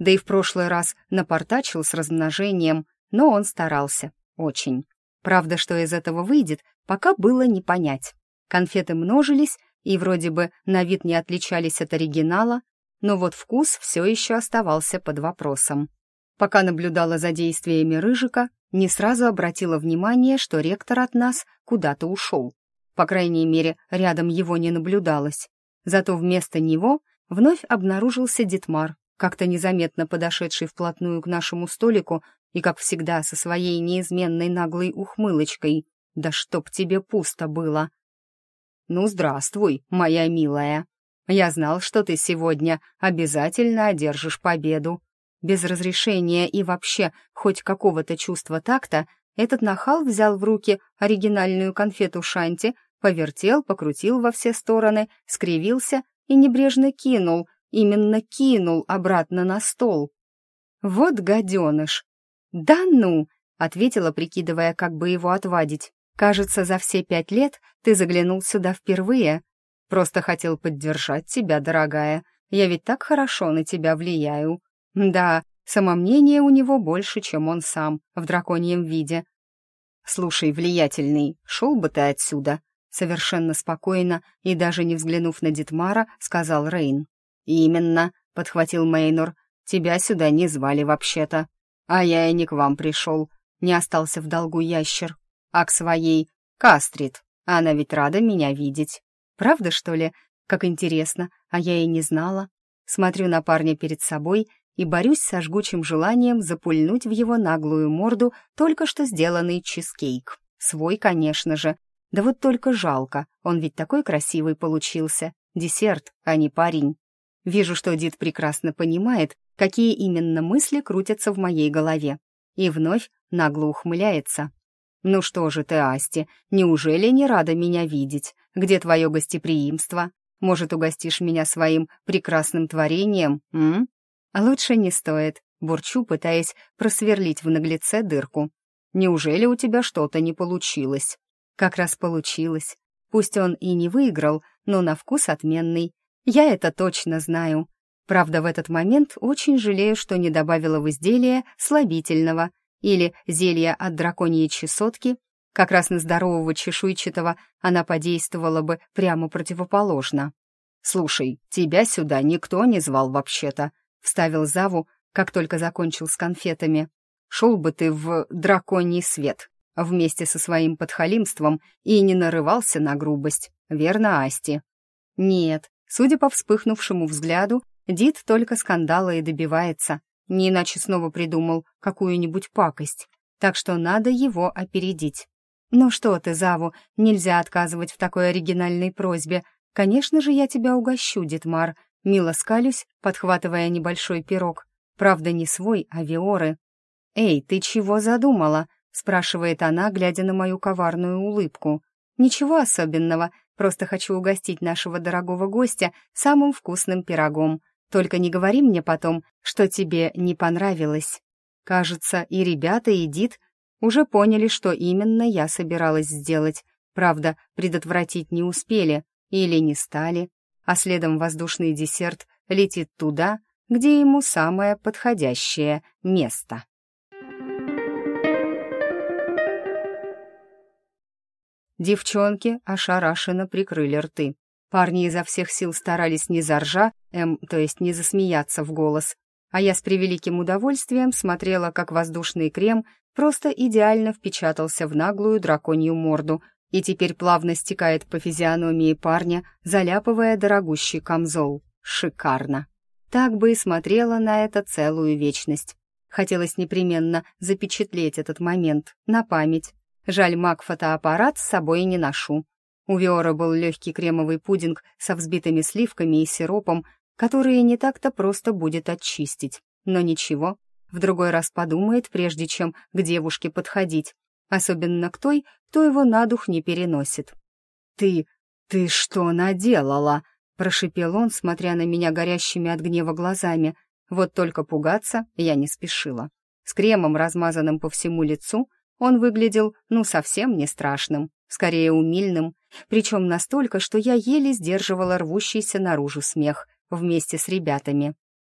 Да и в прошлый раз напортачил с размножением, но он старался. Очень. Правда, что из этого выйдет, пока было не понять. Конфеты множились и вроде бы на вид не отличались от оригинала, но вот вкус все еще оставался под вопросом. Пока наблюдала за действиями Рыжика, не сразу обратила внимание, что ректор от нас куда-то ушел. По крайней мере, рядом его не наблюдалось. Зато вместо него вновь обнаружился Дитмар, как-то незаметно подошедший вплотную к нашему столику и, как всегда, со своей неизменной наглой ухмылочкой. «Да чтоб тебе пусто было!» «Ну, здравствуй, моя милая. Я знал, что ты сегодня обязательно одержишь победу». Без разрешения и вообще хоть какого-то чувства такта этот нахал взял в руки оригинальную конфету Шанти, повертел, покрутил во все стороны, скривился и небрежно кинул, именно кинул обратно на стол. «Вот гаденыш!» «Да ну!» — ответила, прикидывая, как бы его отвадить. «Кажется, за все пять лет ты заглянул сюда впервые. Просто хотел поддержать тебя, дорогая. Я ведь так хорошо на тебя влияю». Да, самомнение у него больше, чем он сам, в драконьем виде. «Слушай, влиятельный, шел бы ты отсюда», — совершенно спокойно и даже не взглянув на Дитмара, сказал Рейн. «Именно», — подхватил Мейнор, — «тебя сюда не звали вообще-то. А я и не к вам пришел, не остался в долгу ящер, а к своей Кастрит. Она ведь рада меня видеть. Правда, что ли? Как интересно, а я и не знала. Смотрю на парня перед собой и борюсь со жгучим желанием запульнуть в его наглую морду только что сделанный чизкейк. Свой, конечно же. Да вот только жалко, он ведь такой красивый получился. Десерт, а не парень. Вижу, что Дит прекрасно понимает, какие именно мысли крутятся в моей голове. И вновь нагло ухмыляется. «Ну что же ты, Асти, неужели не рада меня видеть? Где твое гостеприимство? Может, угостишь меня своим прекрасным творением, м?» «А лучше не стоит», — бурчу, пытаясь просверлить в наглеце дырку. «Неужели у тебя что-то не получилось?» «Как раз получилось. Пусть он и не выиграл, но на вкус отменный. Я это точно знаю. Правда, в этот момент очень жалею, что не добавила в изделие слабительного или зелья от драконьей чесотки. Как раз на здорового чешуйчатого она подействовала бы прямо противоположно». «Слушай, тебя сюда никто не звал вообще-то», — вставил Заву, как только закончил с конфетами. «Шел бы ты в драконий свет вместе со своим подхалимством и не нарывался на грубость, верно, Асти?» «Нет, судя по вспыхнувшему взгляду, Дит только скандала и добивается, не иначе снова придумал какую-нибудь пакость, так что надо его опередить». «Ну что ты, Заву, нельзя отказывать в такой оригинальной просьбе. Конечно же, я тебя угощу, Дитмар». Мило скалюсь, подхватывая небольшой пирог. Правда, не свой, а Виоры. «Эй, ты чего задумала?» — спрашивает она, глядя на мою коварную улыбку. «Ничего особенного, просто хочу угостить нашего дорогого гостя самым вкусным пирогом. Только не говори мне потом, что тебе не понравилось». Кажется, и ребята, и Дит уже поняли, что именно я собиралась сделать. Правда, предотвратить не успели или не стали. А следом воздушный десерт летит туда, где ему самое подходящее место. Девчонки ошарашенно прикрыли рты. Парни изо всех сил старались не заржа, эм, то есть не засмеяться в голос, а я с превеликим удовольствием смотрела, как воздушный крем просто идеально впечатался в наглую драконью морду и теперь плавно стекает по физиономии парня, заляпывая дорогущий камзол. Шикарно. Так бы и смотрела на это целую вечность. Хотелось непременно запечатлеть этот момент на память. Жаль, маг-фотоаппарат с собой не ношу. У Виора был легкий кремовый пудинг со взбитыми сливками и сиропом, которые не так-то просто будет очистить. Но ничего, в другой раз подумает, прежде чем к девушке подходить. Особенно к той, кто его на дух не переносит. «Ты... ты что наделала?» — прошипел он, смотря на меня горящими от гнева глазами. Вот только пугаться я не спешила. С кремом, размазанным по всему лицу, он выглядел, ну, совсем не страшным, скорее умильным, причем настолько, что я еле сдерживала рвущийся наружу смех вместе с ребятами.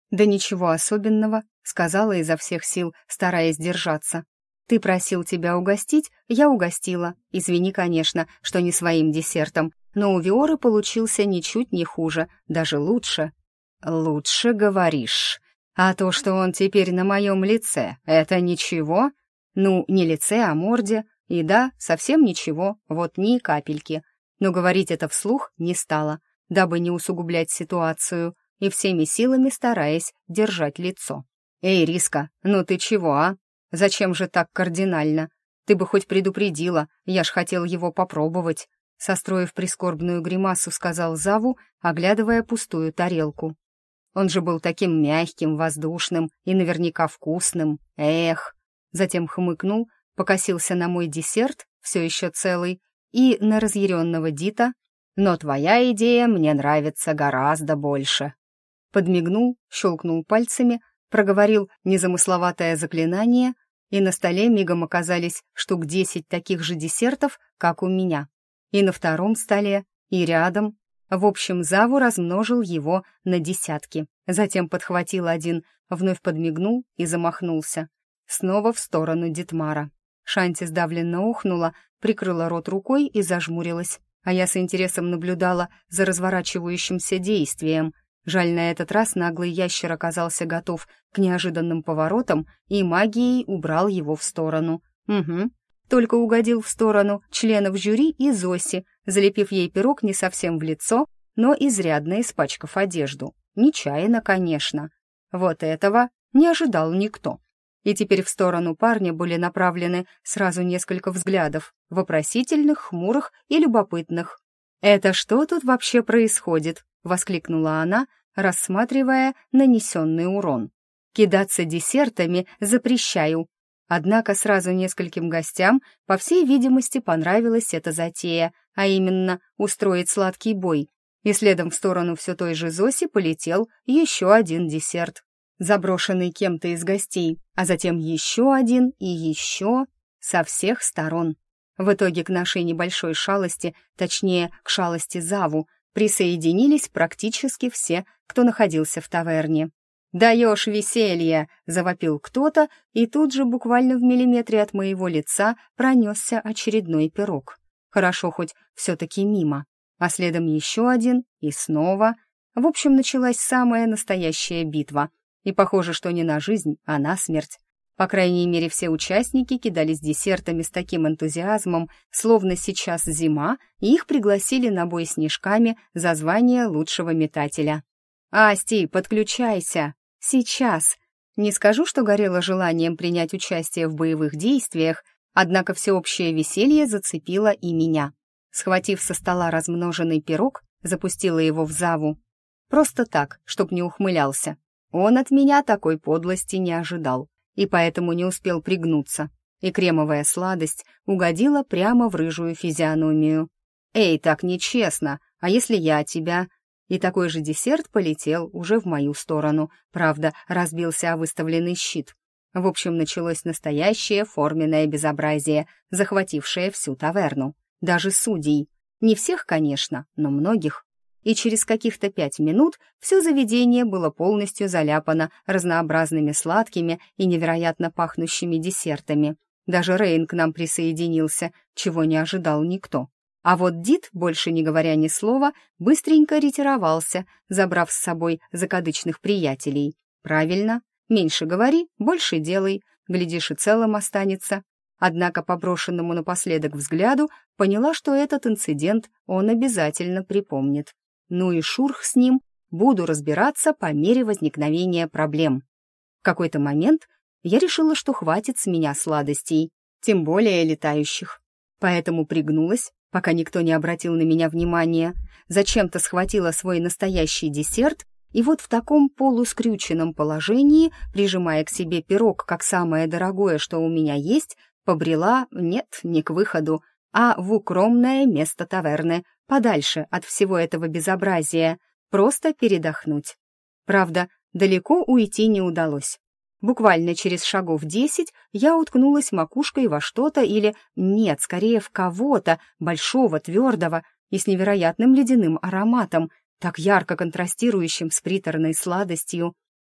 «Да ничего особенного», — сказала изо всех сил, стараясь держаться. «Ты просил тебя угостить, я угостила. Извини, конечно, что не своим десертом, но у Виоры получился ничуть не хуже, даже лучше». «Лучше говоришь. А то, что он теперь на моем лице, это ничего?» «Ну, не лице, а морде. И да, совсем ничего, вот ни капельки». Но говорить это вслух не стала, дабы не усугублять ситуацию, и всеми силами стараясь держать лицо. «Эй, Риска, ну ты чего, а? Зачем же так кардинально? Ты бы хоть предупредила, я ж хотел его попробовать», состроив прискорбную гримасу, сказал Заву, оглядывая пустую тарелку. «Он же был таким мягким, воздушным и наверняка вкусным. Эх!» Затем хмыкнул, покосился на мой десерт, все еще целый, и на разъяренного Дита, «но твоя идея мне нравится гораздо больше». Подмигнул, щелкнул пальцами, проговорил незамысловатое заклинание, и на столе мигом оказались штук десять таких же десертов, как у меня. И на втором столе, и рядом. В общем, Заву размножил его на десятки. Затем подхватил один, вновь подмигнул и замахнулся. Снова в сторону Дитмара. Шанти сдавленно охнула, прикрыла рот рукой и зажмурилась, а я с интересом наблюдала за разворачивающимся действием. Жаль, на этот раз наглый ящер оказался готов к неожиданным поворотам и магией убрал его в сторону. Угу. Только угодил в сторону членов жюри и Зоси, залепив ей пирог не совсем в лицо, но изрядно испачкав одежду. Нечаянно, конечно. Вот этого не ожидал никто. И теперь в сторону парня были направлены сразу несколько взглядов, вопросительных, хмурых и любопытных. «Это что тут вообще происходит?» — воскликнула она, рассматривая нанесенный урон. «Кидаться десертами запрещаю». Однако сразу нескольким гостям, по всей видимости, понравилась эта затея, а именно устроить сладкий бой. И следом в сторону все той же Зоси полетел еще один десерт, заброшенный кем-то из гостей, а затем еще один и еще со всех сторон. В итоге к нашей небольшой шалости, точнее, к шалости Заву, присоединились практически все, кто находился в таверне. «Даешь веселье!» — завопил кто-то, и тут же буквально в миллиметре от моего лица пронесся очередной пирог. Хорошо, хоть все-таки мимо. А следом еще один, и снова. В общем, началась самая настоящая битва. И похоже, что не на жизнь, а на смерть. По крайней мере, все участники кидались десертами с таким энтузиазмом, словно сейчас зима, и их пригласили на бой снежками за звание лучшего метателя. «Асти, подключайся! Сейчас!» Не скажу, что горела желанием принять участие в боевых действиях, однако всеобщее веселье зацепило и меня. Схватив со стола размноженный пирог, запустила его в Заву. Просто так, чтоб не ухмылялся. Он от меня такой подлости не ожидал, и поэтому не успел пригнуться, и кремовая сладость угодила прямо в рыжую физиономию. «Эй, так нечестно, а если я тебя...» И такой же десерт полетел уже в мою сторону, правда, разбился о выставленный щит. В общем, началось настоящее форменное безобразие, захватившее всю таверну, даже судей. Не всех, конечно, но многих. И через каких-то пять минут все заведение было полностью заляпано разнообразными сладкими и невероятно пахнущими десертами. Даже Рейн к нам присоединился, чего не ожидал никто. А вот Дит, больше не говоря ни слова, быстренько ретировался, забрав с собой закадычных приятелей. Правильно, меньше говори, больше делай, глядишь, и целым останется. Однако по брошенному напоследок взгляду поняла, что этот инцидент он обязательно припомнит. Ну и шурх с ним, буду разбираться по мере возникновения проблем. В какой-то момент я решила, что хватит с меня сладостей, тем более летающих. Поэтому пригнулась, пока никто не обратил на меня внимания, зачем-то схватила свой настоящий десерт и вот в таком полускрюченном положении, прижимая к себе пирог как самое дорогое, что у меня есть, побрела, нет, не к выходу, а в укромное место таверны, подальше от всего этого безобразия, просто передохнуть. Правда, далеко уйти не удалось. Буквально через шагов десять я уткнулась макушкой во что-то или, нет, скорее в кого-то, большого, твердого и с невероятным ледяным ароматом, так ярко контрастирующим с приторной сладостью.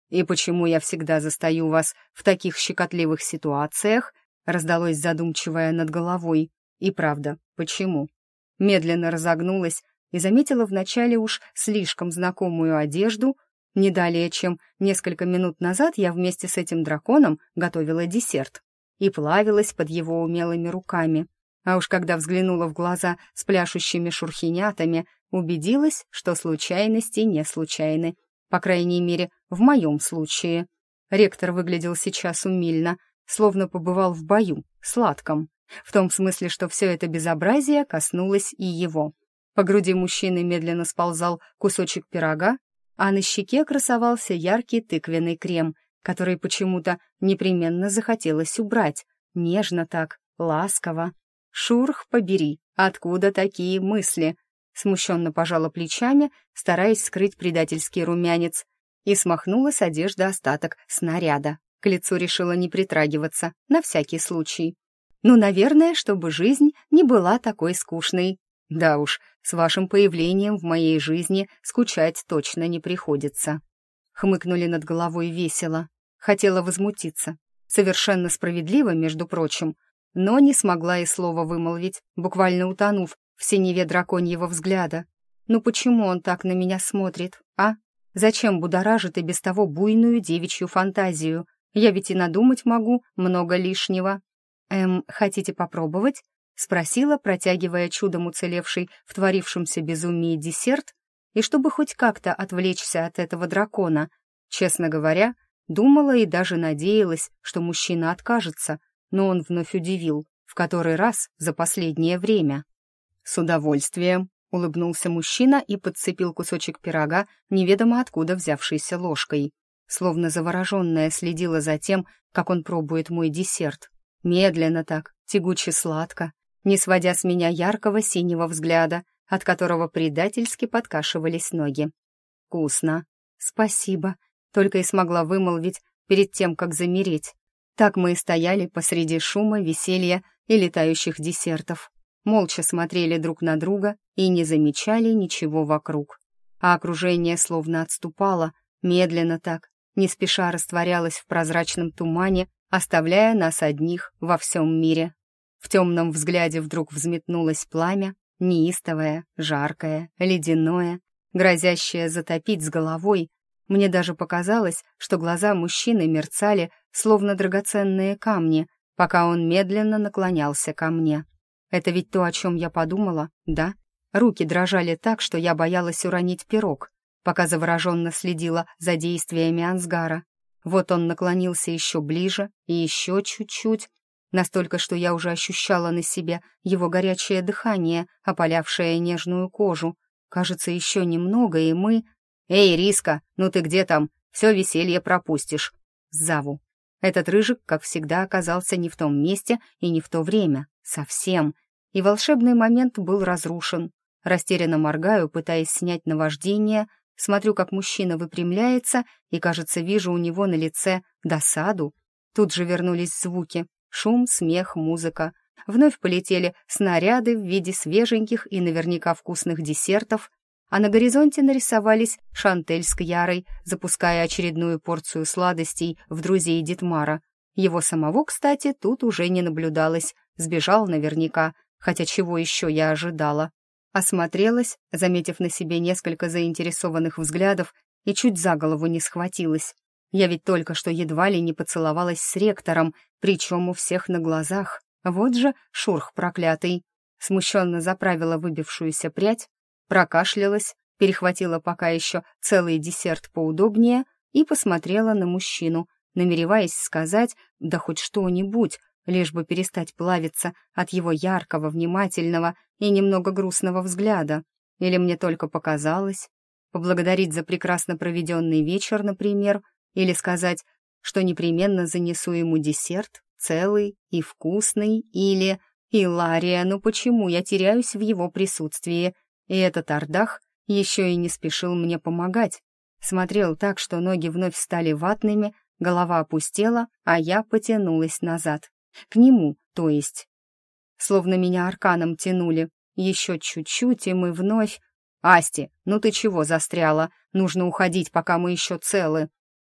«И почему я всегда застаю вас в таких щекотливых ситуациях?» раздалось задумчивое над головой. И правда, почему? Медленно разогнулась и заметила вначале уж слишком знакомую одежду. Не далее, чем несколько минут назад я вместе с этим драконом готовила десерт и плавилась под его умелыми руками. А уж когда взглянула в глаза с пляшущими шурхинятами, убедилась, что случайности не случайны. По крайней мере, в моем случае. Ректор выглядел сейчас умильно, словно побывал в бою, сладком. В том смысле, что все это безобразие коснулось и его. По груди мужчины медленно сползал кусочек пирога, а на щеке красовался яркий тыквенный крем, который почему-то непременно захотелось убрать. Нежно так, ласково. «Шурх побери, откуда такие мысли?» Смущенно пожала плечами, стараясь скрыть предательский румянец, и смахнула с одежды остаток снаряда. К лицу решила не притрагиваться, на всякий случай. Ну, наверное, чтобы жизнь не была такой скучной. Да уж, с вашим появлением в моей жизни скучать точно не приходится. Хмыкнули над головой весело. Хотела возмутиться. Совершенно справедливо, между прочим, но не смогла и слова вымолвить, буквально утонув в синеве драконьего взгляда. Ну почему он так на меня смотрит, а? Зачем будоражит и без того буйную девичью фантазию? Я ведь и надумать могу много лишнего. «Эм, хотите попробовать?» — спросила, протягивая чудом уцелевший в творившемся безумии десерт, и чтобы хоть как-то отвлечься от этого дракона. Честно говоря, думала и даже надеялась, что мужчина откажется, но он вновь удивил, в который раз за последнее время. «С удовольствием», — улыбнулся мужчина и подцепил кусочек пирога, неведомо откуда взявшейся ложкой. Словно завороженная следила за тем, как он пробует мой десерт. Медленно так, тягуче сладко, не сводя с меня яркого синего взгляда, от которого предательски подкашивались ноги. «Вкусно!» «Спасибо», — только и смогла вымолвить перед тем, как замереть. Так мы и стояли посреди шума, веселья и летающих десертов. Молча смотрели друг на друга и не замечали ничего вокруг. А окружение словно отступало, медленно так, не спеша растворялось в прозрачном тумане, оставляя нас одних во всем мире. В темном взгляде вдруг взметнулось пламя, неистовое, жаркое, ледяное, грозящее затопить с головой. Мне даже показалось, что глаза мужчины мерцали, словно драгоценные камни, пока он медленно наклонялся ко мне. Это ведь то, о чем я подумала, да? Руки дрожали так, что я боялась уронить пирог, пока завороженно следила за действиями Ансгара. Вот он наклонился еще ближе и еще чуть-чуть, настолько, что я уже ощущала на себе его горячее дыхание, опалявшее нежную кожу. Кажется, еще немного, и мы... «Эй, Риска, ну ты где там? Все веселье пропустишь!» Зову. Этот рыжик, как всегда, оказался не в том месте и не в то время. Совсем. И волшебный момент был разрушен. Растерянно моргаю, пытаясь снять наваждение, смотрю, как мужчина выпрямляется, и, кажется, вижу у него на лице досаду. Тут же вернулись звуки. Шум, смех, музыка. Вновь полетели снаряды в виде свеженьких и наверняка вкусных десертов, а на горизонте нарисовались Шантель с Кьярой, запуская очередную порцию сладостей в друзей Дитмара. Его самого, кстати, тут уже не наблюдалось, сбежал наверняка, хотя чего еще я ожидала. Осмотрелась, заметив на себе несколько заинтересованных взглядов, и чуть за голову не схватилась. Я ведь только что едва ли не поцеловалась с ректором, причем у всех на глазах. Вот же шурх проклятый. Смущенно заправила выбившуюся прядь, прокашлялась, перехватила пока еще целый десерт поудобнее и посмотрела на мужчину, намереваясь сказать да хоть что-нибудь, лишь бы перестать плавиться от его яркого, внимательного и немного грустного взгляда. Или мне только показалось? Поблагодарить за прекрасно проведенный вечер, например, или сказать, что непременно занесу ему десерт, целый и вкусный, или... Илария, ну почему я теряюсь в его присутствии? И этот Ардах еще и не спешил мне помогать. Смотрел так, что ноги вновь стали ватными, голова опустела, а я потянулась назад. К нему, то есть. Словно меня арканом тянули. Еще чуть-чуть, и мы вновь... «Асти, ну ты чего застряла? Нужно уходить, пока мы еще целы».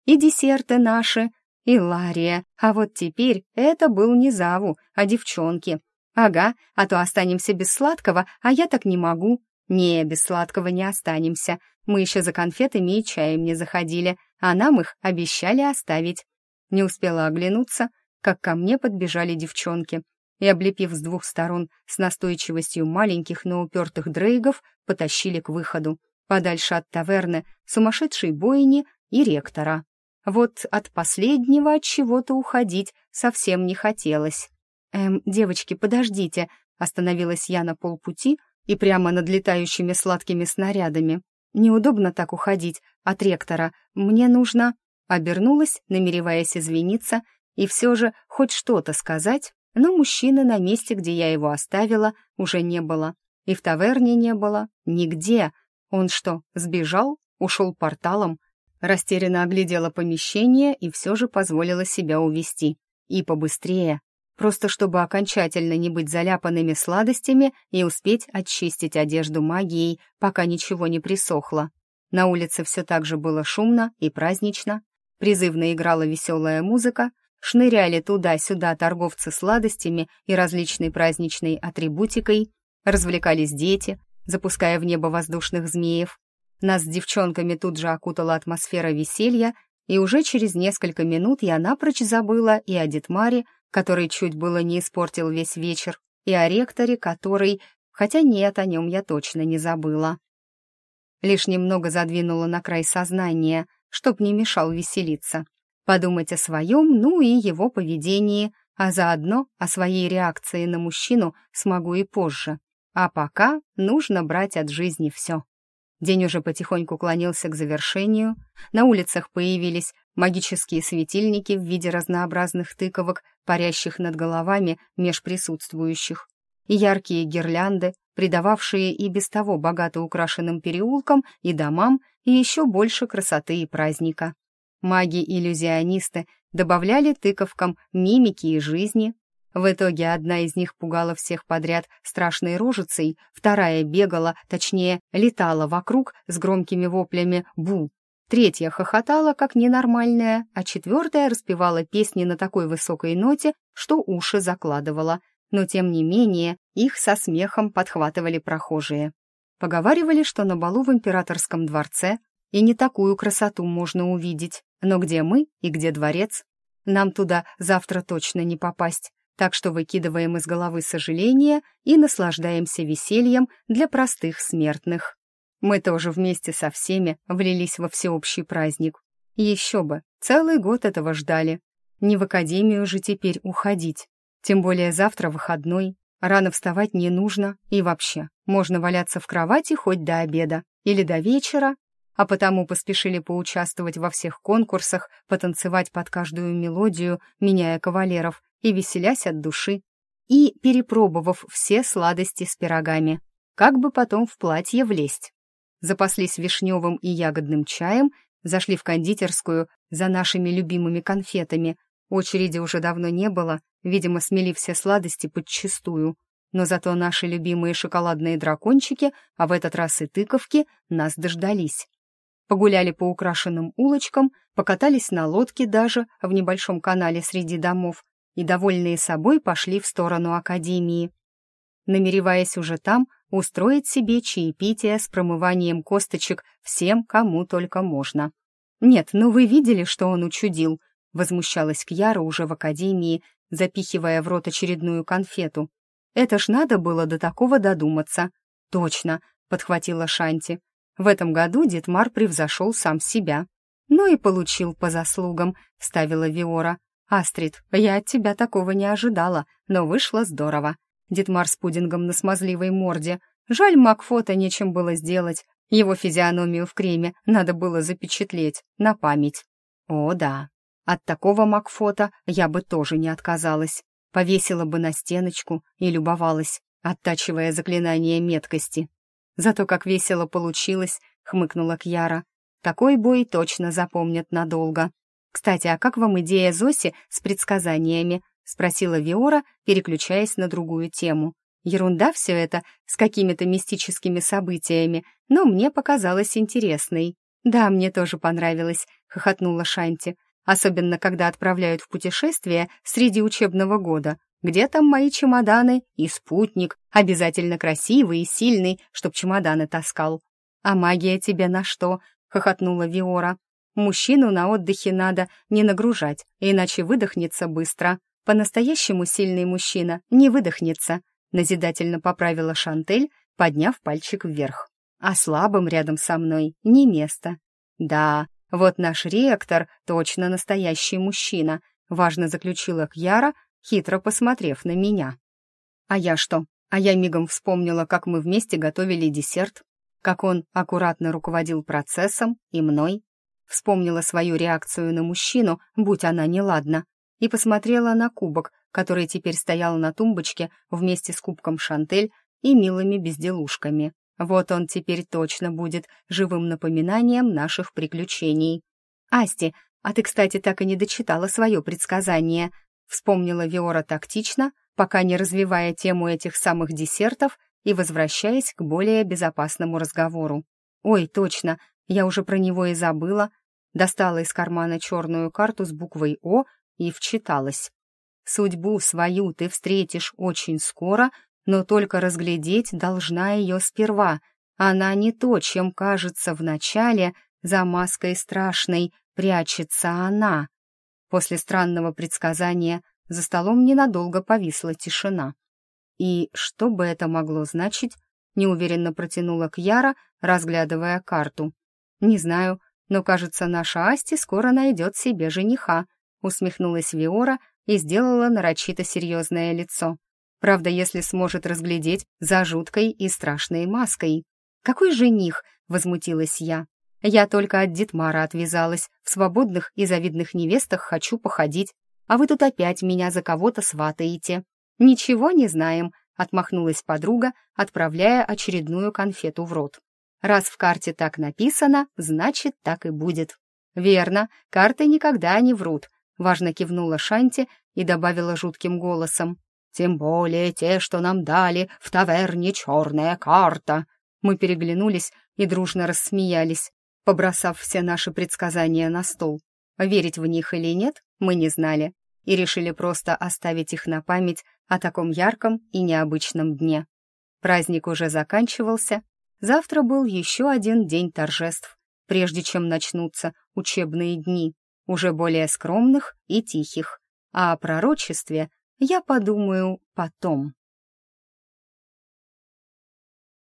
и десерты наши. Илария, а вот теперь это был не Заву, а девчонки. Ага, а то останемся без сладкого, а я так не могу. Не, без сладкого не останемся. Мы еще за конфетами и чаем не заходили, а нам их обещали оставить. Не успела оглянуться, как ко мне подбежали девчонки и, облепив с двух сторон с настойчивостью маленьких, но упертых дрейгов, потащили к выходу, подальше от таверны, сумасшедшей бойни и ректора. Вот от последнего от чего-то уходить совсем не хотелось. «Эм, девочки, подождите», — остановилась я на полпути и прямо над летающими сладкими снарядами. «Неудобно так уходить от ректора. Мне нужно...» Обернулась, намереваясь извиниться, и все же хоть что-то сказать, но мужчины на месте, где я его оставила, уже не было. И в таверне не было. Нигде. Он что, сбежал? Ушел порталом? Растерянно оглядела помещение и все же позволила себя увести. И побыстрее. Просто чтобы окончательно не быть заляпанными сладостями и успеть очистить одежду магией, пока ничего не присохло. На улице все так же было шумно и празднично. Призывно играла веселая музыка, шныряли туда-сюда торговцы сладостями и различной праздничной атрибутикой, развлекались дети, запуская в небо воздушных змеев. Нас с девчонками тут же окутала атмосфера веселья, и уже через несколько минут я напрочь забыла и о Детмаре, который чуть было не испортил весь вечер, и о ректоре, который... Хотя нет, о нем я точно не забыла. Лишь немного задвинула на край сознания, чтоб не мешал веселиться. Подумать о своем, ну и его поведении, а заодно о своей реакции на мужчину смогу и позже. А пока нужно брать от жизни все. День уже потихоньку клонился к завершению. На улицах появились магические светильники в виде разнообразных тыковок, парящих над головами меж присутствующих, и яркие гирлянды, придававшие и без того богато украшенным переулкам и домам и еще больше красоты и праздника. Маги-иллюзионисты добавляли тыковкам мимики и жизни. В итоге одна из них пугала всех подряд страшной рожицей, вторая бегала, точнее, летала вокруг с громкими воплями «бу». Третья хохотала, как ненормальная, а четвертая распевала песни на такой высокой ноте, что уши закладывала. Но, тем не менее, их со смехом подхватывали прохожие. Поговаривали, что на балу в императорском дворце и не такую красоту можно увидеть. Но где мы и где дворец? Нам туда завтра точно не попасть, так что выкидываем из головы сожаления и наслаждаемся весельем для простых смертных. Мы тоже вместе со всеми влились во всеобщий праздник. Еще бы, целый год этого ждали. Не в академию же теперь уходить. Тем более завтра выходной, рано вставать не нужно, и вообще, можно валяться в кровати хоть до обеда или до вечера, а потому поспешили поучаствовать во всех конкурсах, потанцевать под каждую мелодию, меняя кавалеров и веселясь от души, и перепробовав все сладости с пирогами, как бы потом в платье влезть. Запаслись вишневым и ягодным чаем, зашли в кондитерскую за нашими любимыми конфетами. Очереди уже давно не было, видимо, смели все сладости подчистую. Но зато наши любимые шоколадные дракончики, а в этот раз и тыковки, нас дождались. Погуляли по украшенным улочкам, покатались на лодке даже в небольшом канале среди домов и, довольные собой, пошли в сторону академии, намереваясь уже там устроить себе чаепитие с промыванием косточек всем, кому только можно. «Нет, ну вы видели, что он учудил?» — возмущалась Кьяра уже в академии, запихивая в рот очередную конфету. «Это ж надо было до такого додуматься». «Точно», — подхватила Шанти. «В этом году Детмар превзошел сам себя». «Ну и получил по заслугам», — вставила Виора. «Астрид, я от тебя такого не ожидала, но вышло здорово». Детмар с пудингом на смазливой морде. Жаль, Макфота нечем было сделать. Его физиономию в креме надо было запечатлеть на память. О, да. От такого Макфота я бы тоже не отказалась. Повесила бы на стеночку и любовалась, оттачивая заклинание меткости. Зато как весело получилось, хмыкнула Кьяра. Такой бой точно запомнят надолго. Кстати, а как вам идея Зоси с предсказаниями? Спросила Виора, переключаясь на другую тему. Ерунда все это с какими-то мистическими событиями, но мне показалось интересной. «Да, мне тоже понравилось», — хохотнула Шанти. «Особенно, когда отправляют в путешествие среди учебного года. Где там мои чемоданы? И спутник, обязательно красивый и сильный, чтоб чемоданы таскал». «А магия тебе на что?» — хохотнула Виора. «Мужчину на отдыхе надо не нагружать, иначе выдохнется быстро. По-настоящему сильный мужчина не выдохнется», — назидательно поправила Шантель, подняв пальчик вверх. «А слабым рядом со мной не место». «Да, вот наш ректор точно настоящий мужчина», — важно заключила Кьяра, хитро посмотрев на меня. «А я что? А я мигом вспомнила, как мы вместе готовили десерт, как он аккуратно руководил процессом и мной. Вспомнила свою реакцию на мужчину, будь она неладна, и посмотрела на кубок, который теперь стоял на тумбочке вместе с кубком Шантель и милыми безделушками. Вот он теперь точно будет живым напоминанием наших приключений. «Асти, а ты, кстати, так и не дочитала свое предсказание», вспомнила Виора тактично, пока не развивая тему этих самых десертов и возвращаясь к более безопасному разговору. «Ой, точно, я уже про него и забыла». Достала из кармана черную карту с буквой «О» и вчиталась. «Судьбу свою ты встретишь очень скоро, но только разглядеть должна ее сперва. Она не то, чем кажется вначале, за маской страшной прячется она». После странного предсказания за столом ненадолго повисла тишина. «И что бы это могло значить?» — неуверенно протянула Кьяра, разглядывая карту. «Не знаю, но, кажется, наша Асти скоро найдет себе жениха», — усмехнулась Виора и сделала нарочито серьезное лицо. Правда, если сможет разглядеть за жуткой и страшной маской. «Какой жених?» — возмутилась я. «Я только от Дитмара отвязалась, в свободных и завидных невестах хочу походить, а вы тут опять меня за кого-то сватаете». «Ничего не знаем», — отмахнулась подруга, отправляя очередную конфету в рот. «Раз в карте так написано, значит, так и будет». «Верно, карты никогда не врут», — важно кивнула Шанти и добавила жутким голосом. «Тем более те, что нам дали в таверне черная карта». Мы переглянулись и дружно рассмеялись, побросав все наши предсказания на стол. Верить в них или нет, мы не знали, и решили просто оставить их на память о таком ярком и необычном дне. Праздник уже заканчивался, завтра был еще один день торжеств, прежде чем начнутся учебные дни, уже более скромных и тихих, а о пророчестве я подумаю потом.